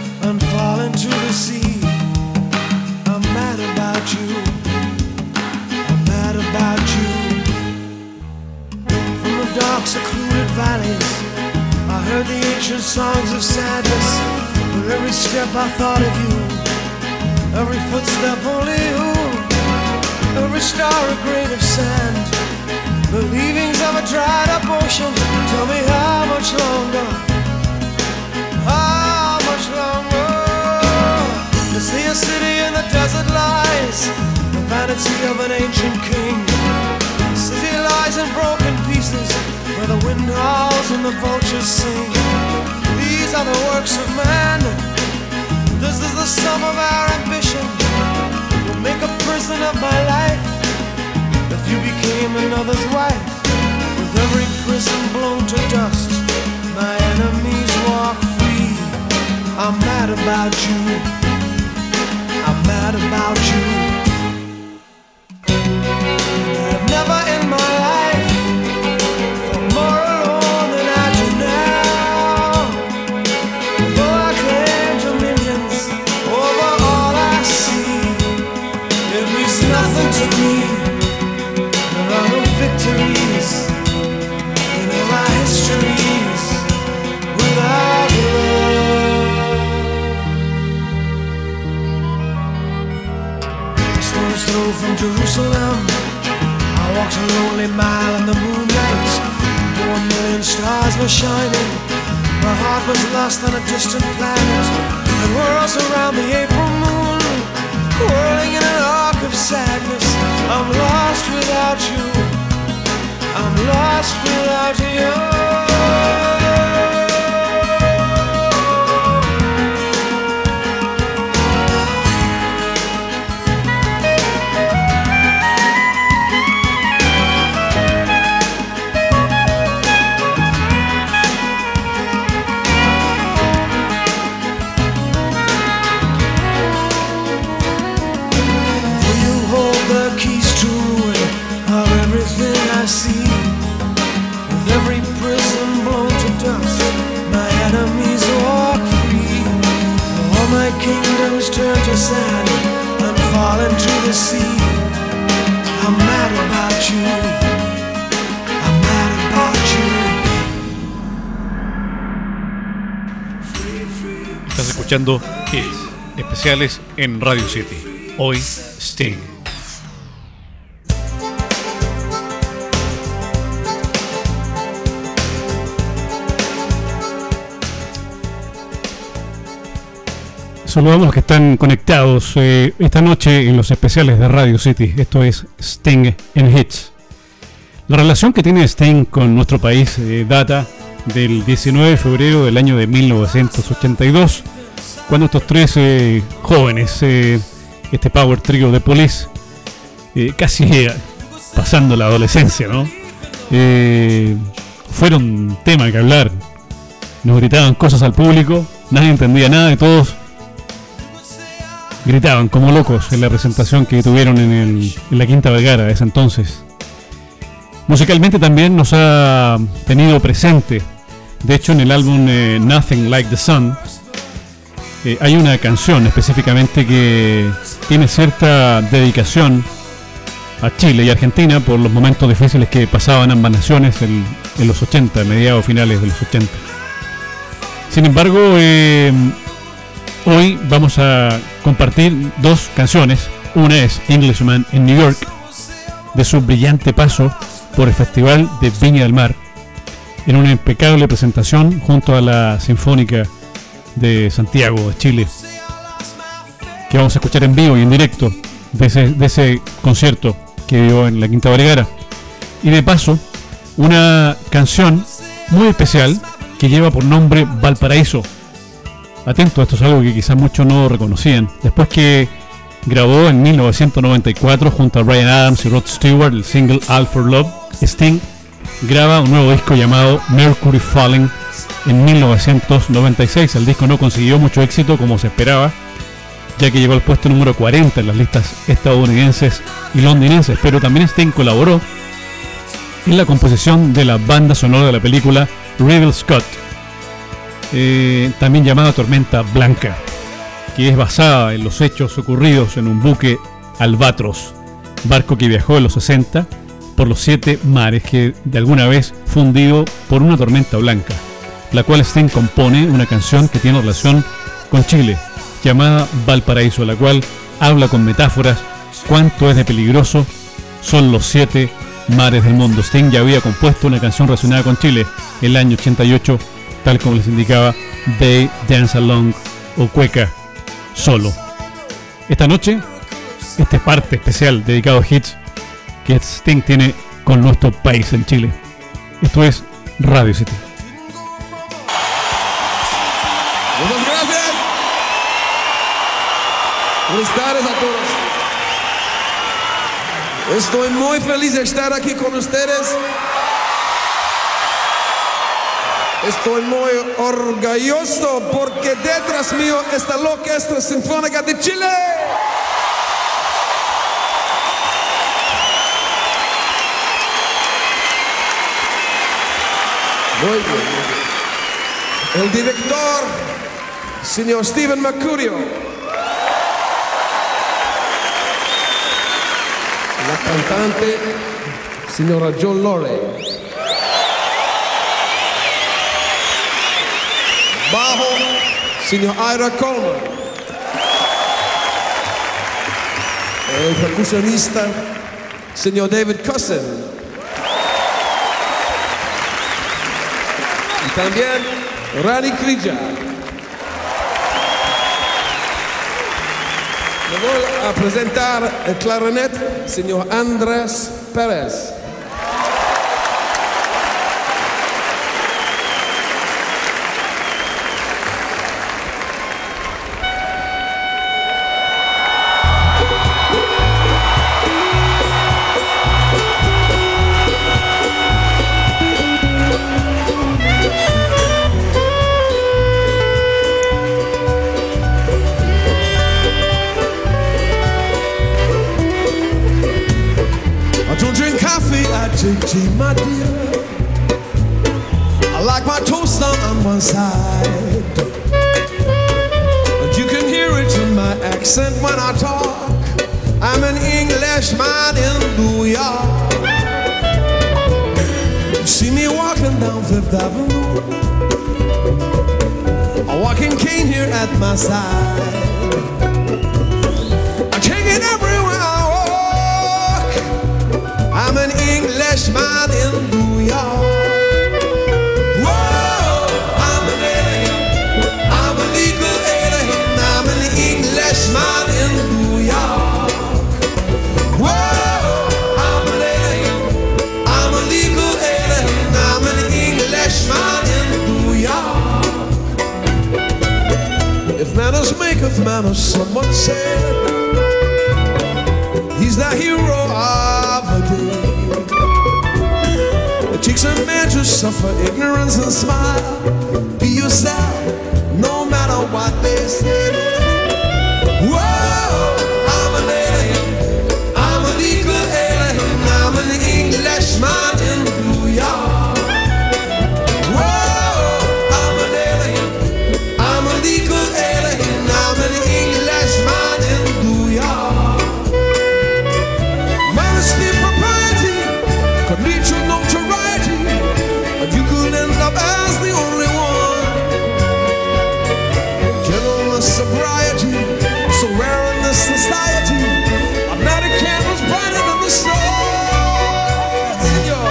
dark, secluded valleys, I heard the ancient songs of sadness. With every step I thought of you, every footstep only you, every star a grain of sand, the leavings of a dried up ocean. Tell me how much longer, how much longer? To see a city in the desert lies, the vanity of an ancient king. The city lies in broken pieces, where the wind howls and the vultures sing. These are the works of man, this is the sum of our ambition. We'll make a prison of my life, if you became another's wife. With every prison blown to dust, my enemies walk free. I'm mad about you, I'm mad about you. I've never in my life felt more alone than I do now. Though I claim dominions over all I see, it means nothing to me. There are no victories in all our histories without love. A stone's throw from Jerusalem, I walked a lonely mile in the moonlight. One million stars were shining, my heart was lost on a distant planet. And whirls around the April moon, whirling in an arc of sadness. I'm lost without you, I'm lost without you. See, with every prison blown to dust, my enemies walk free. All my kingdoms turn to sand and fall into the sea. I'm mad about you, I'm mad about you. Estás escuchando Hits especiales en Radio City. Hoy Sting. Saludamos a los que están conectados eh, esta noche en los especiales de Radio City. Esto es Sting en Hits. La relación que tiene Sting con nuestro país eh, data del diecinueve de febrero del año de mil novecientos ochenta y dos, cuando estos tres eh, jóvenes, eh, este power trio de Police, eh, casi eh, pasando la adolescencia, ¿no? Eh, fueron tema que hablar. Nos gritaban cosas al público, nadie entendía nada y todos gritaban como locos en la presentación que tuvieron en, el, en la Quinta Vergara de ese entonces. Musicalmente también nos ha tenido presente. De hecho, en el álbum eh, Nothing Like the Sun eh, hay una canción específicamente que tiene cierta dedicación a Chile y Argentina por los momentos difíciles que pasaban ambas naciones en, en los ochenta, mediados finales de los ochenta. Sin embargo, eh, hoy vamos a compartir dos canciones. Una es Englishman in New York, de su brillante paso por el Festival de Viña del Mar, en una impecable presentación junto a la Sinfónica de Santiago de Chile, que vamos a escuchar en vivo y en directo de ese, de ese concierto que dio en la Quinta Vergara. Y de paso, una canción muy especial que lleva por nombre Valparaíso. Atento, esto es algo que quizás muchos no reconocían. Después que grabó en mil novecientos noventa y cuatro junto a Bryan Adams y Rod Stewart el single All for Love, Sting graba un nuevo disco llamado Mercury Falling en mil novecientos noventa y seis. El disco no consiguió mucho éxito como se esperaba, ya que llegó al puesto número cuarenta en las listas estadounidenses y londinenses, pero también Sting colaboró en la composición de la banda sonora de la película Ridley Scott, eh, también llamada Tormenta Blanca, que es basada en los hechos ocurridos en un buque Albatros, barco que viajó en los sesenta por los siete mares que de alguna vez fue hundido por una tormenta blanca, la cual Sting compone una canción que tiene relación con Chile, llamada Valparaíso, la cual habla con metáforas cuánto es de peligroso son los siete mares del mundo. Sting ya había compuesto una canción relacionada con Chile en el año ochenta y ocho, tal como les indicaba, They Dance Along o Cueca Solo. Esta noche, esta parte especial dedicado a hits que Sting tiene con nuestro país en Chile. Esto es Radio City. Muchas gracias. Buenas tardes a todos. Estoy muy feliz de estar aquí con ustedes. Estoy muy orgulloso porque detrás mío está la Orquesta Sinfónica de Chile. Muy bien. El director, señor Stephen Mercurio. La cantante, señora Joan Lorre. Bajo, señor Ira Coleman. El percusionista, señor David Cousin. Y también Rani Krija. Le voy a presentar el clarinete, señor Andrés Pérez. Take tea, my dear. I like my toast on one side, and you can hear it in my accent when I talk. I'm an Englishman in New York. You see me walking down Fifth Avenue, a walking cane here at my side. I'm taking everywhere I walk. I'm an Englishman in New York. Whoa, I'm an alien. I'm a legal alien. I'm an Englishman in New York. Whoa, I'm an alien. I'm a legal alien. I'm an Englishman in New York. If manners maketh manners, someone said, he's the hero of the day. It takes a man to suffer ignorance and smile. Be yourself, no matter what they say. Whoa, I'm an alien. I'm a legal alien. I'm an Englishman in New York. Whoa, I'm an alien. I'm a legal alien. I'm an Englishman in New York. Modesty, propriety could lead to notoriety, and you could end up as the only one. Gentleness, sobriety, so rare in this society. I'm not a candle's brighter than the sun, senor.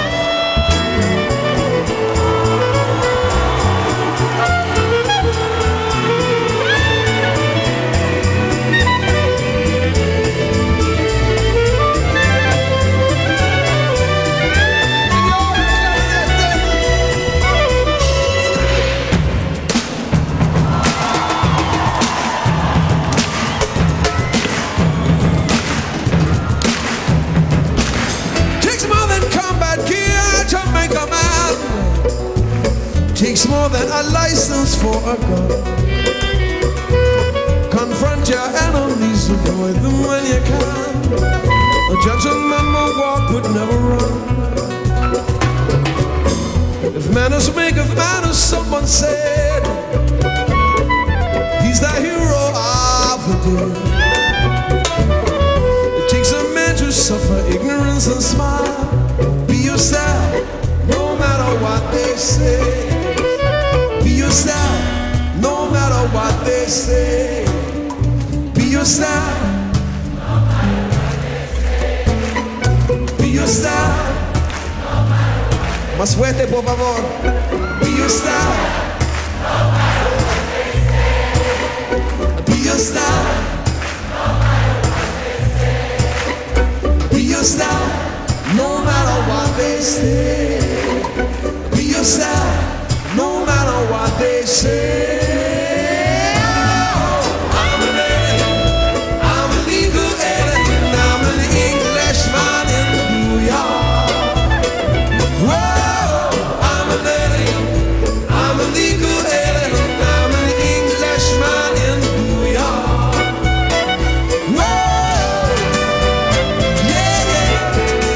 Takes more than a license for a gun. Confront your enemies, avoid them when you can. A gentleman will walk but never run. If manners make of manners, someone said, he's the hero of the day. It takes a man to suffer ignorance and smile. say. Be yourself, no matter what they say. Be yourself. Be yourself. Más fuerte, por favor. Be yourself. Be yourself. Be yourself, no matter what they say. Be yourself, no matter what they say. Oh, I'm an alien, I'm a legal alien, I'm an Englishman in New York. Whoa, I'm an alien, I'm a legal alien, I'm an Englishman in New York. Whoa, yeah, yeah.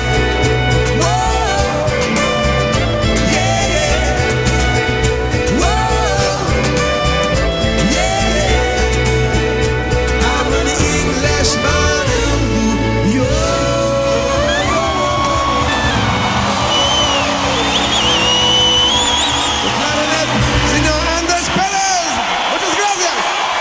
Whoa, yeah, yeah. Whoa, yeah. I'm an Englishman in New York. The clarinet, señor Andrés Pérez. Muchas gracias.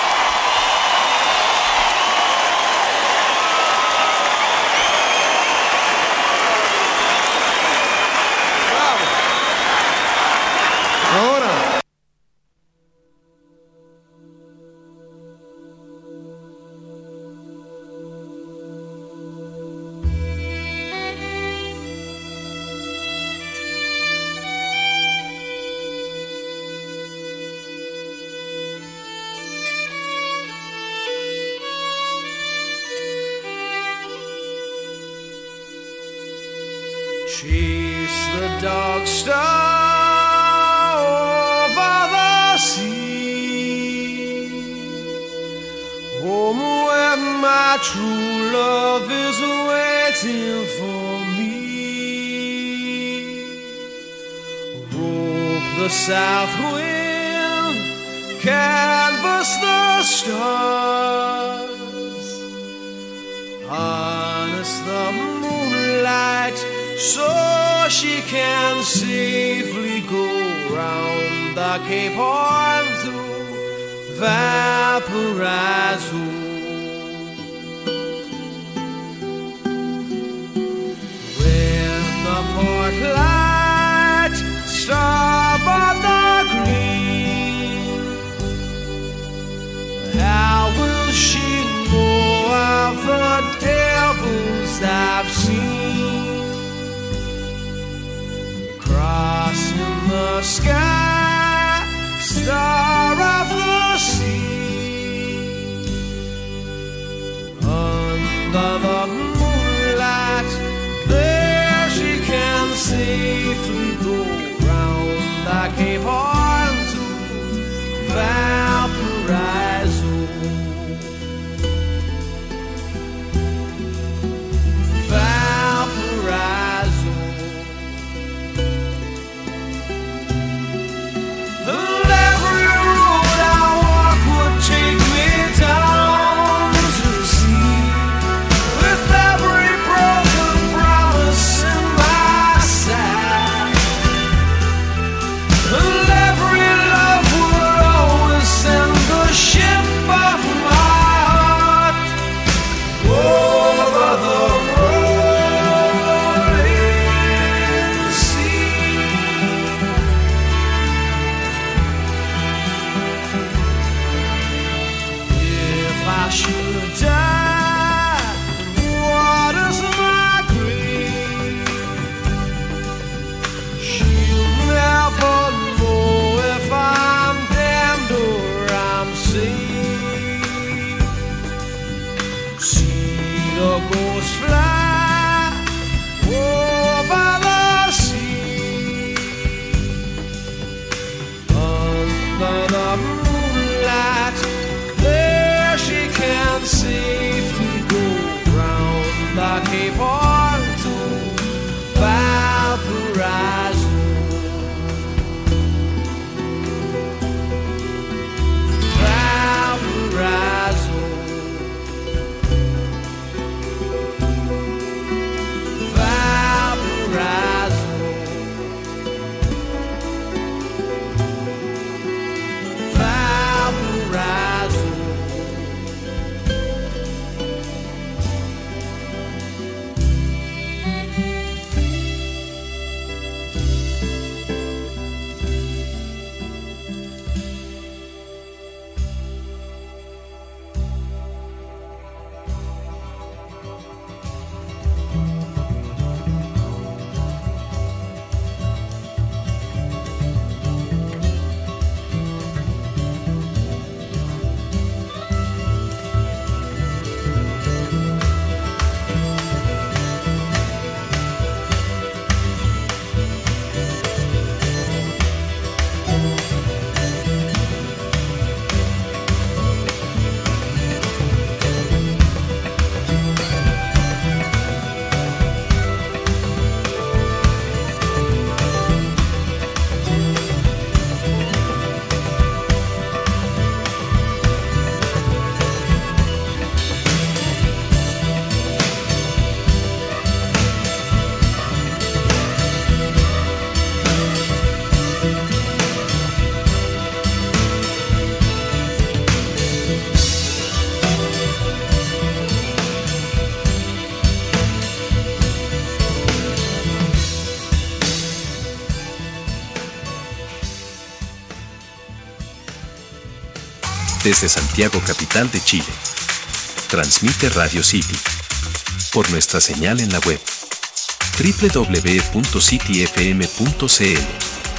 Ahora. Chase the dog star over the sea, home where my true love is waiting for me. Rope the south wind, canvas the stars, harness the moonlight so she can safely go round the Cape Horn to Valparaiso. When the port light starboard the green, how will she know of the devils I've seen? Crossing the sky, star of the sea, under the moonlight, there she can safely go round the Cape Horn to Valparaiso. Valparaiso. And every desde Santiago, capital de Chile. Transmite Radio City por nuestra señal en la web doble u doble u doble u punto city f m punto c l.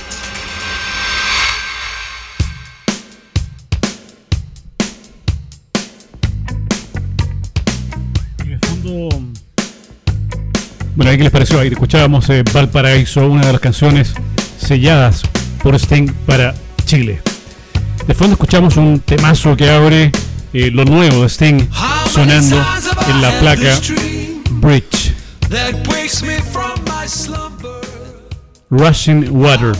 Bueno, ¿qué les pareció? Ahí escuchábamos eh, Valparaíso, una de las canciones selladas por Sting para Chile. De fondo escuchamos un temazo que abre eh, lo nuevo de Sting sonando en la placa Bridge. Rushing Water.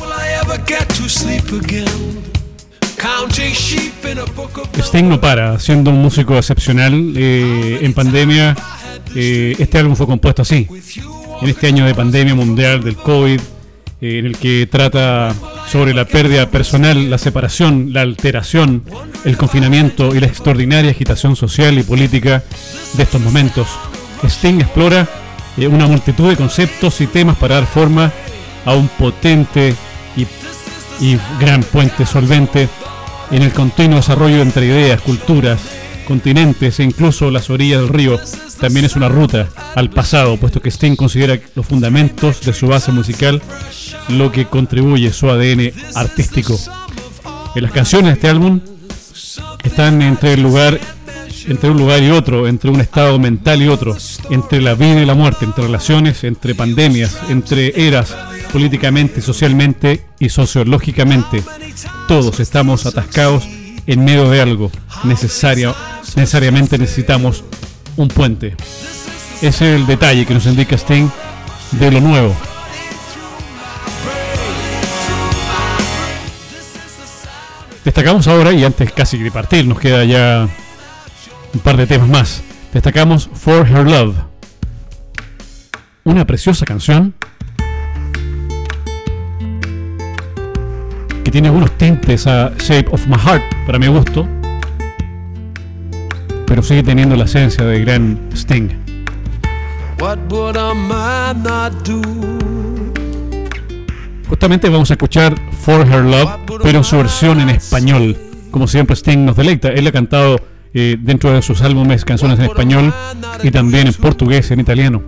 Sting no para, siendo un músico excepcional. Eh, en pandemia, eh, este álbum fue compuesto así. En este año de pandemia mundial del COVID, eh, en el que trata sobre la pérdida personal, la separación, la alteración, el confinamiento y la extraordinaria agitación social y política de estos momentos. Sting explora eh, una multitud de conceptos y temas para dar forma a un potente y, y gran puente solvente en el continuo desarrollo entre ideas, culturas, continentes e incluso las orillas del río. También es una ruta al pasado, puesto que Sting considera los fundamentos de su base musical lo que contribuye su A D N artístico. En las canciones de este álbum están entre el lugar, entre un lugar y otro, entre un estado mental y otro, entre la vida y la muerte, entre relaciones, entre pandemias, entre eras, políticamente, socialmente y sociológicamente. Todos estamos atascados en medio de algo. Necesario, necesariamente necesitamos un puente. Ese es el detalle que nos indica Sting de lo nuevo. Destacamos ahora, y antes casi de partir, nos queda ya un par de temas más. Destacamos For Her Love, una preciosa canción que tiene algunos tintes a Shape of My Heart para mi gusto, pero sigue teniendo la esencia de gran Sting. What would a man not do? Justamente vamos a escuchar For Her Love, pero en su versión en español. Como siempre, Sting nos deleita. Él ha cantado eh, dentro de sus álbumes canciones en español y también en portugués, en italiano.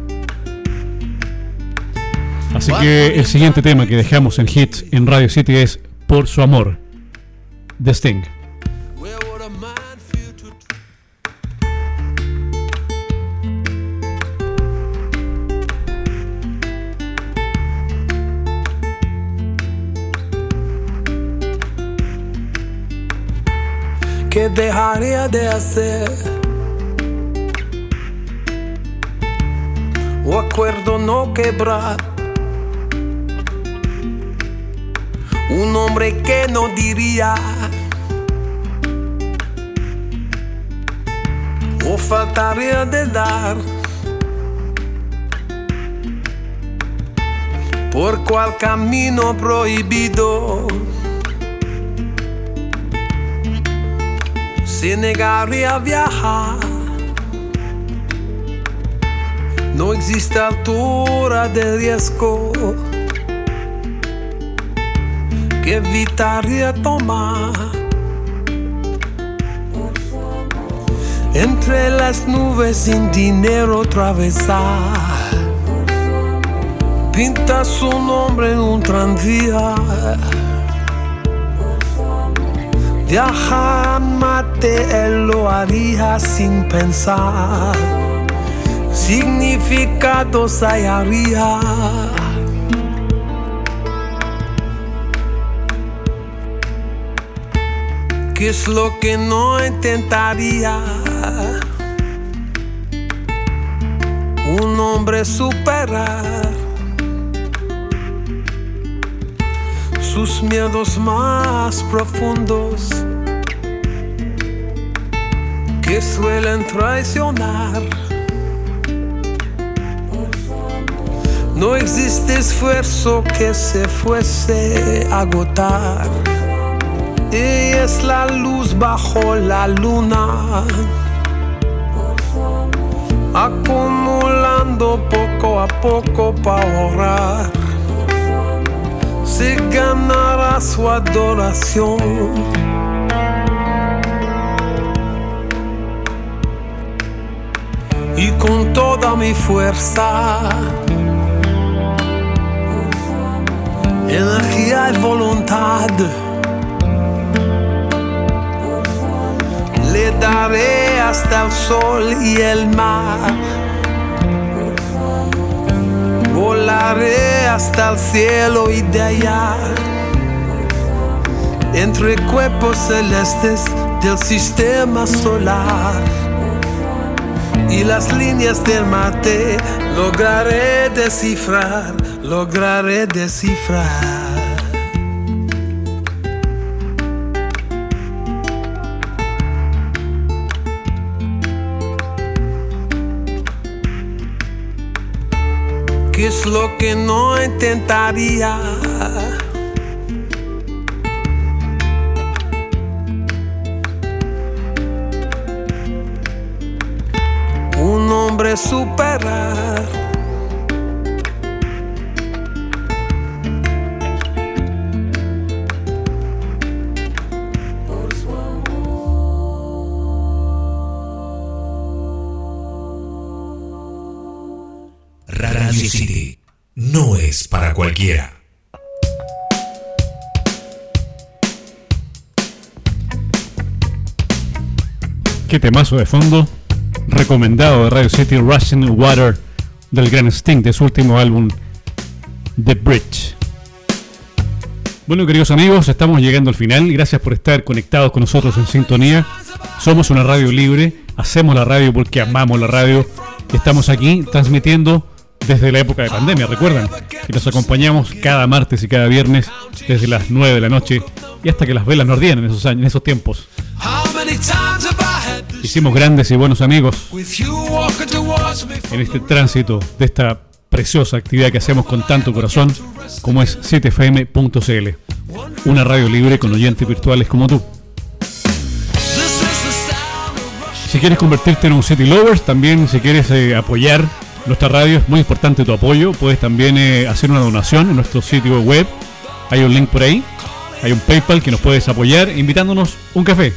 Así que el siguiente tema que dejamos en Hits en Radio City es Por su amor, de Sting. ¿Qué dejaría de hacer? O acuerdo no quebrar. Un hombre que no diría o faltaría de dar. Por cual camino prohibido se negaría a viajar. No existe altura de riesgo que evitaría tomar. Entre las nubes sin dinero atravesar. Pinta su nombre en un tranvía. Viajar mate, él lo haría sin pensar. Significados hallaría. ¿Qué es lo que no intentaría? Un hombre superar sus miedos más profundos que suelen traicionar. No existe esfuerzo que se fuese a agotar. Ella es la luz bajo la luna, acumulando poco a poco para ahorrar. Se ganará su adoración. y con toda mi fuerza, energía y voluntad, le daré hasta el sol y el mar. Volaré hasta el cielo y de allá, entre cuerpos celestes del sistema solar y las líneas del Marte, lograré descifrar, lograré descifrar. ¿Qué es lo que no intentaría? Un hombre superar. Radio City no es para cualquiera. Qué temazo de fondo. Recomendado de Radio City, Russian Water del gran Sting, de su último álbum The Bridge. Bueno, queridos amigos, estamos llegando al final. Gracias por estar conectados con nosotros en sintonía. Somos una radio libre, hacemos la radio porque amamos la radio. Estamos aquí transmitiendo desde la época de pandemia, recuerdan que nos acompañamos cada martes y cada viernes desde las nueve de la noche y hasta que las velas nos ardían en esos años, en esos tiempos. Hicimos grandes y buenos amigos en este tránsito de esta preciosa actividad que hacemos con tanto corazón como es siete F M punto C L, una radio libre con oyentes virtuales como tú. Si quieres convertirte en un City Lovers, también si quieres eh, apoyar nuestra radio, es muy importante tu apoyo. Puedes también eh, hacer una donación en nuestro sitio web. Hay un link por ahí. Hay un PayPal que nos puedes apoyar invitándonos un café.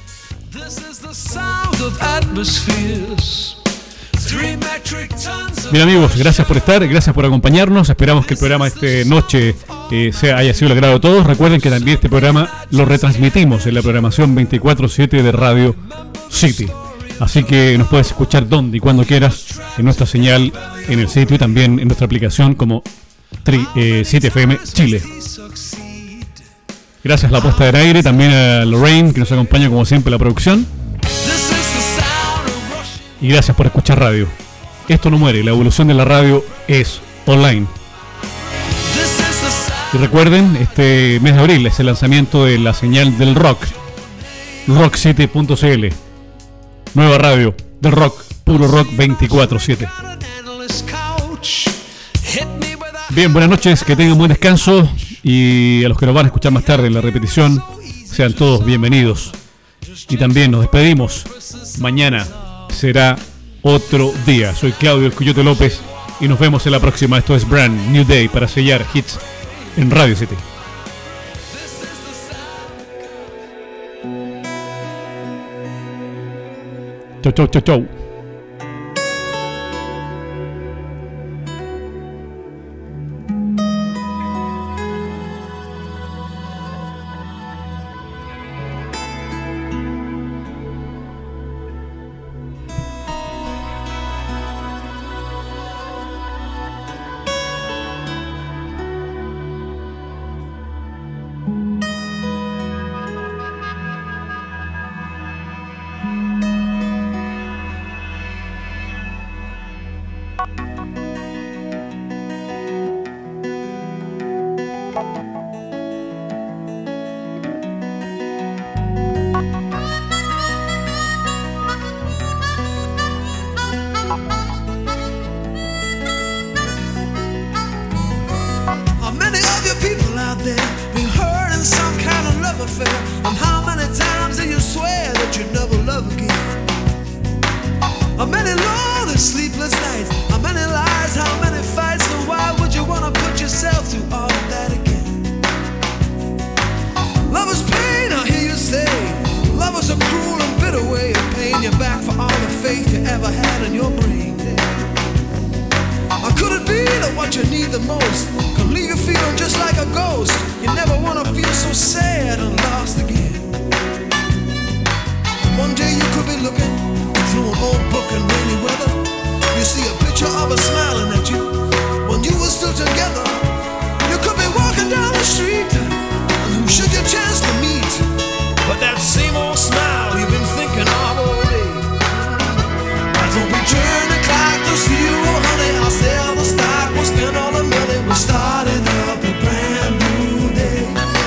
Bien amigos, gracias por estar, gracias por acompañarnos. Esperamos que el programa esta noche eh, sea, haya sido el agrado de todos. Recuerden que también este programa lo retransmitimos en la programación veinticuatro siete de Radio City. Así que nos puedes escuchar donde y cuando quieras en nuestra señal en el sitio y también en nuestra aplicación como tri, eh, siete F M Chile. Gracias a la puesta del aire, también a Lorraine que nos acompaña como siempre en la producción. Y gracias por escuchar radio. Esto no muere, la evolución de la radio es online. Y recuerden, este mes de abril es el lanzamiento de la señal del rock, rock city punto c l. Nueva radio del rock, puro rock veinticuatro siete. Bien, buenas noches, que tengan buen descanso y a los que nos van a escuchar más tarde en la repetición, sean todos bienvenidos. Y también nos despedimos. Mañana será otro día. Soy Claudio El Coyote López y nos vemos en la próxima. Esto es Brand New Day para sellar hits en Radio City. Chau, chau, chau, chau. ghost. You never wanna feel so sad and lost again. One day you could be looking through an old book in rainy weather. You see a picture of her smiling at you when you were still together. You could be walking down the street and who should you chance to meet? But that same old smile you've been thinking of all day. Why don't we turn the clock to zero, honey? I'll sell the stock, we'll spend all the money, we're starting up a brand new day.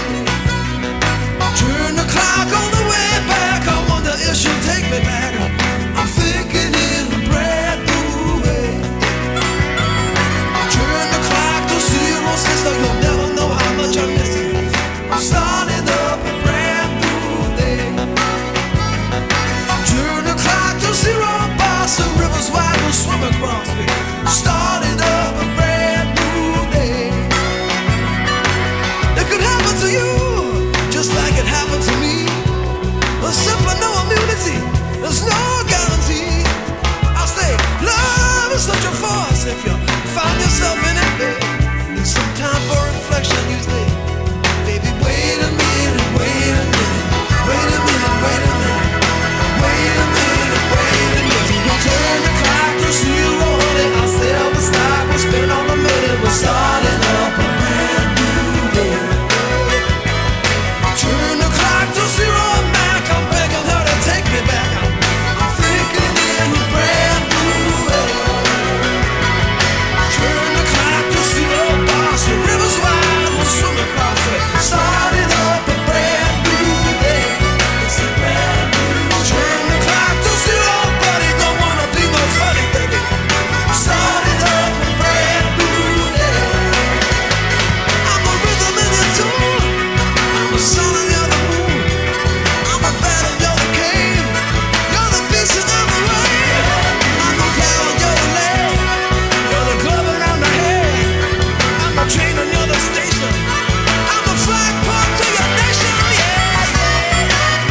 Turn the clock on the way back, I wonder if she'll take me back. I'm thinking in a brand new way. Turn the clock to zero, sister, you'll never know how much I miss you. I'm starting up a brand new day. Turn the clock to zero, boss, the river's wide, we'll swim across me. Starting up a brand new day. It could happen to you, just like it happened to me. There's simply no immunity, there's no guarantee. I'll say, love is such a force. If you find yourself in it, babe, there's some time for reflection, you say, baby, wait a minute, wait a minute, wait a minute, wait a minute, wait a minute, wait a minute. We'll turn the clock to zero, honey, I'll sell the stock, we'll spend all the money, we're starting up a brand new day. Turn the clock to zero back, I'm begging her to take me back. I'm thinking in a brand new way. Turn the clock to zero, boss, the river's wide, we'll swim across it. Starting up a brand new day. It's a brand new. Turn the clock to zero, buddy, don't wanna be no funny, baby. Starting up a brand new day. I'm a rhythm in your tune. I'm a sun and you're the moon. I'm a bat and you're the cave. You're the beast and I'm the rain. I'm the cow and you're the lamb. You're the glove and I'm the hand. I'm the train and you're the station. I'm the flagpole to your nation, yeah, yeah.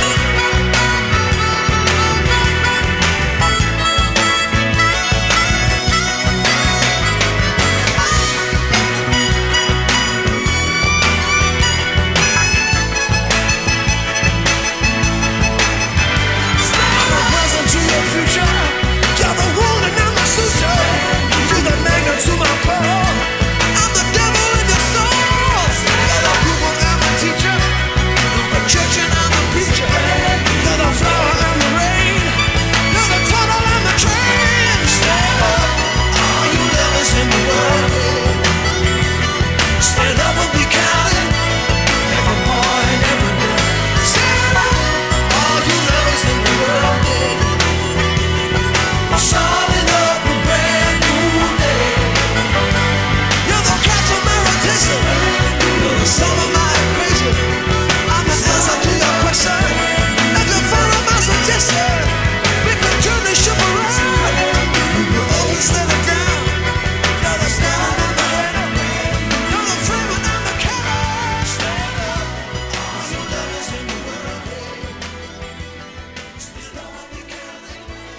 I'm the present to your future. You're the wound and I'm the suture. You're the magnet to my pearl. I'm the devil in your soul. You're the pupil and the teacher. The church and I'm the preacher. You're the flower and the rain. You're the tunnel and the train. Stand up, all you lovers in the world. Stand up and be counted. Every boy and every girl. Stand up, all you lovers in the world. Starting up a brand new day. You're the catch of my rotation. You're the sum of my equation. I'm the answer to your question. If you follow my suggestion, we can turn the ship around. We'll always set it down. You're the star and the header. You're the flame and I'm the cattle. Stand up, all you lovers in the world. Stand up and be counted.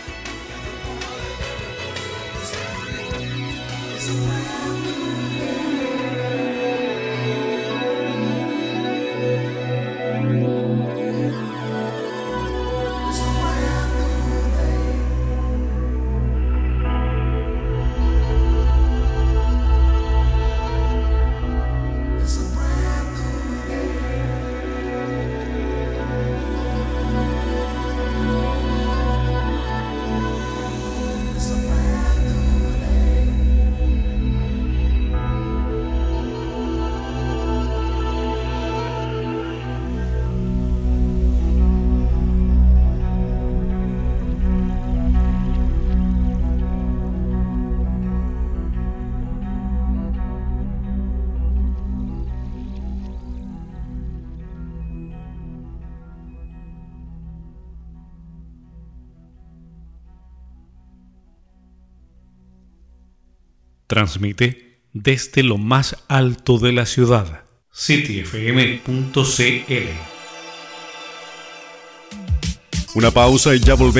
Transmite desde lo más alto de la ciudad. city f m punto c l. Una pausa y ya volvemos.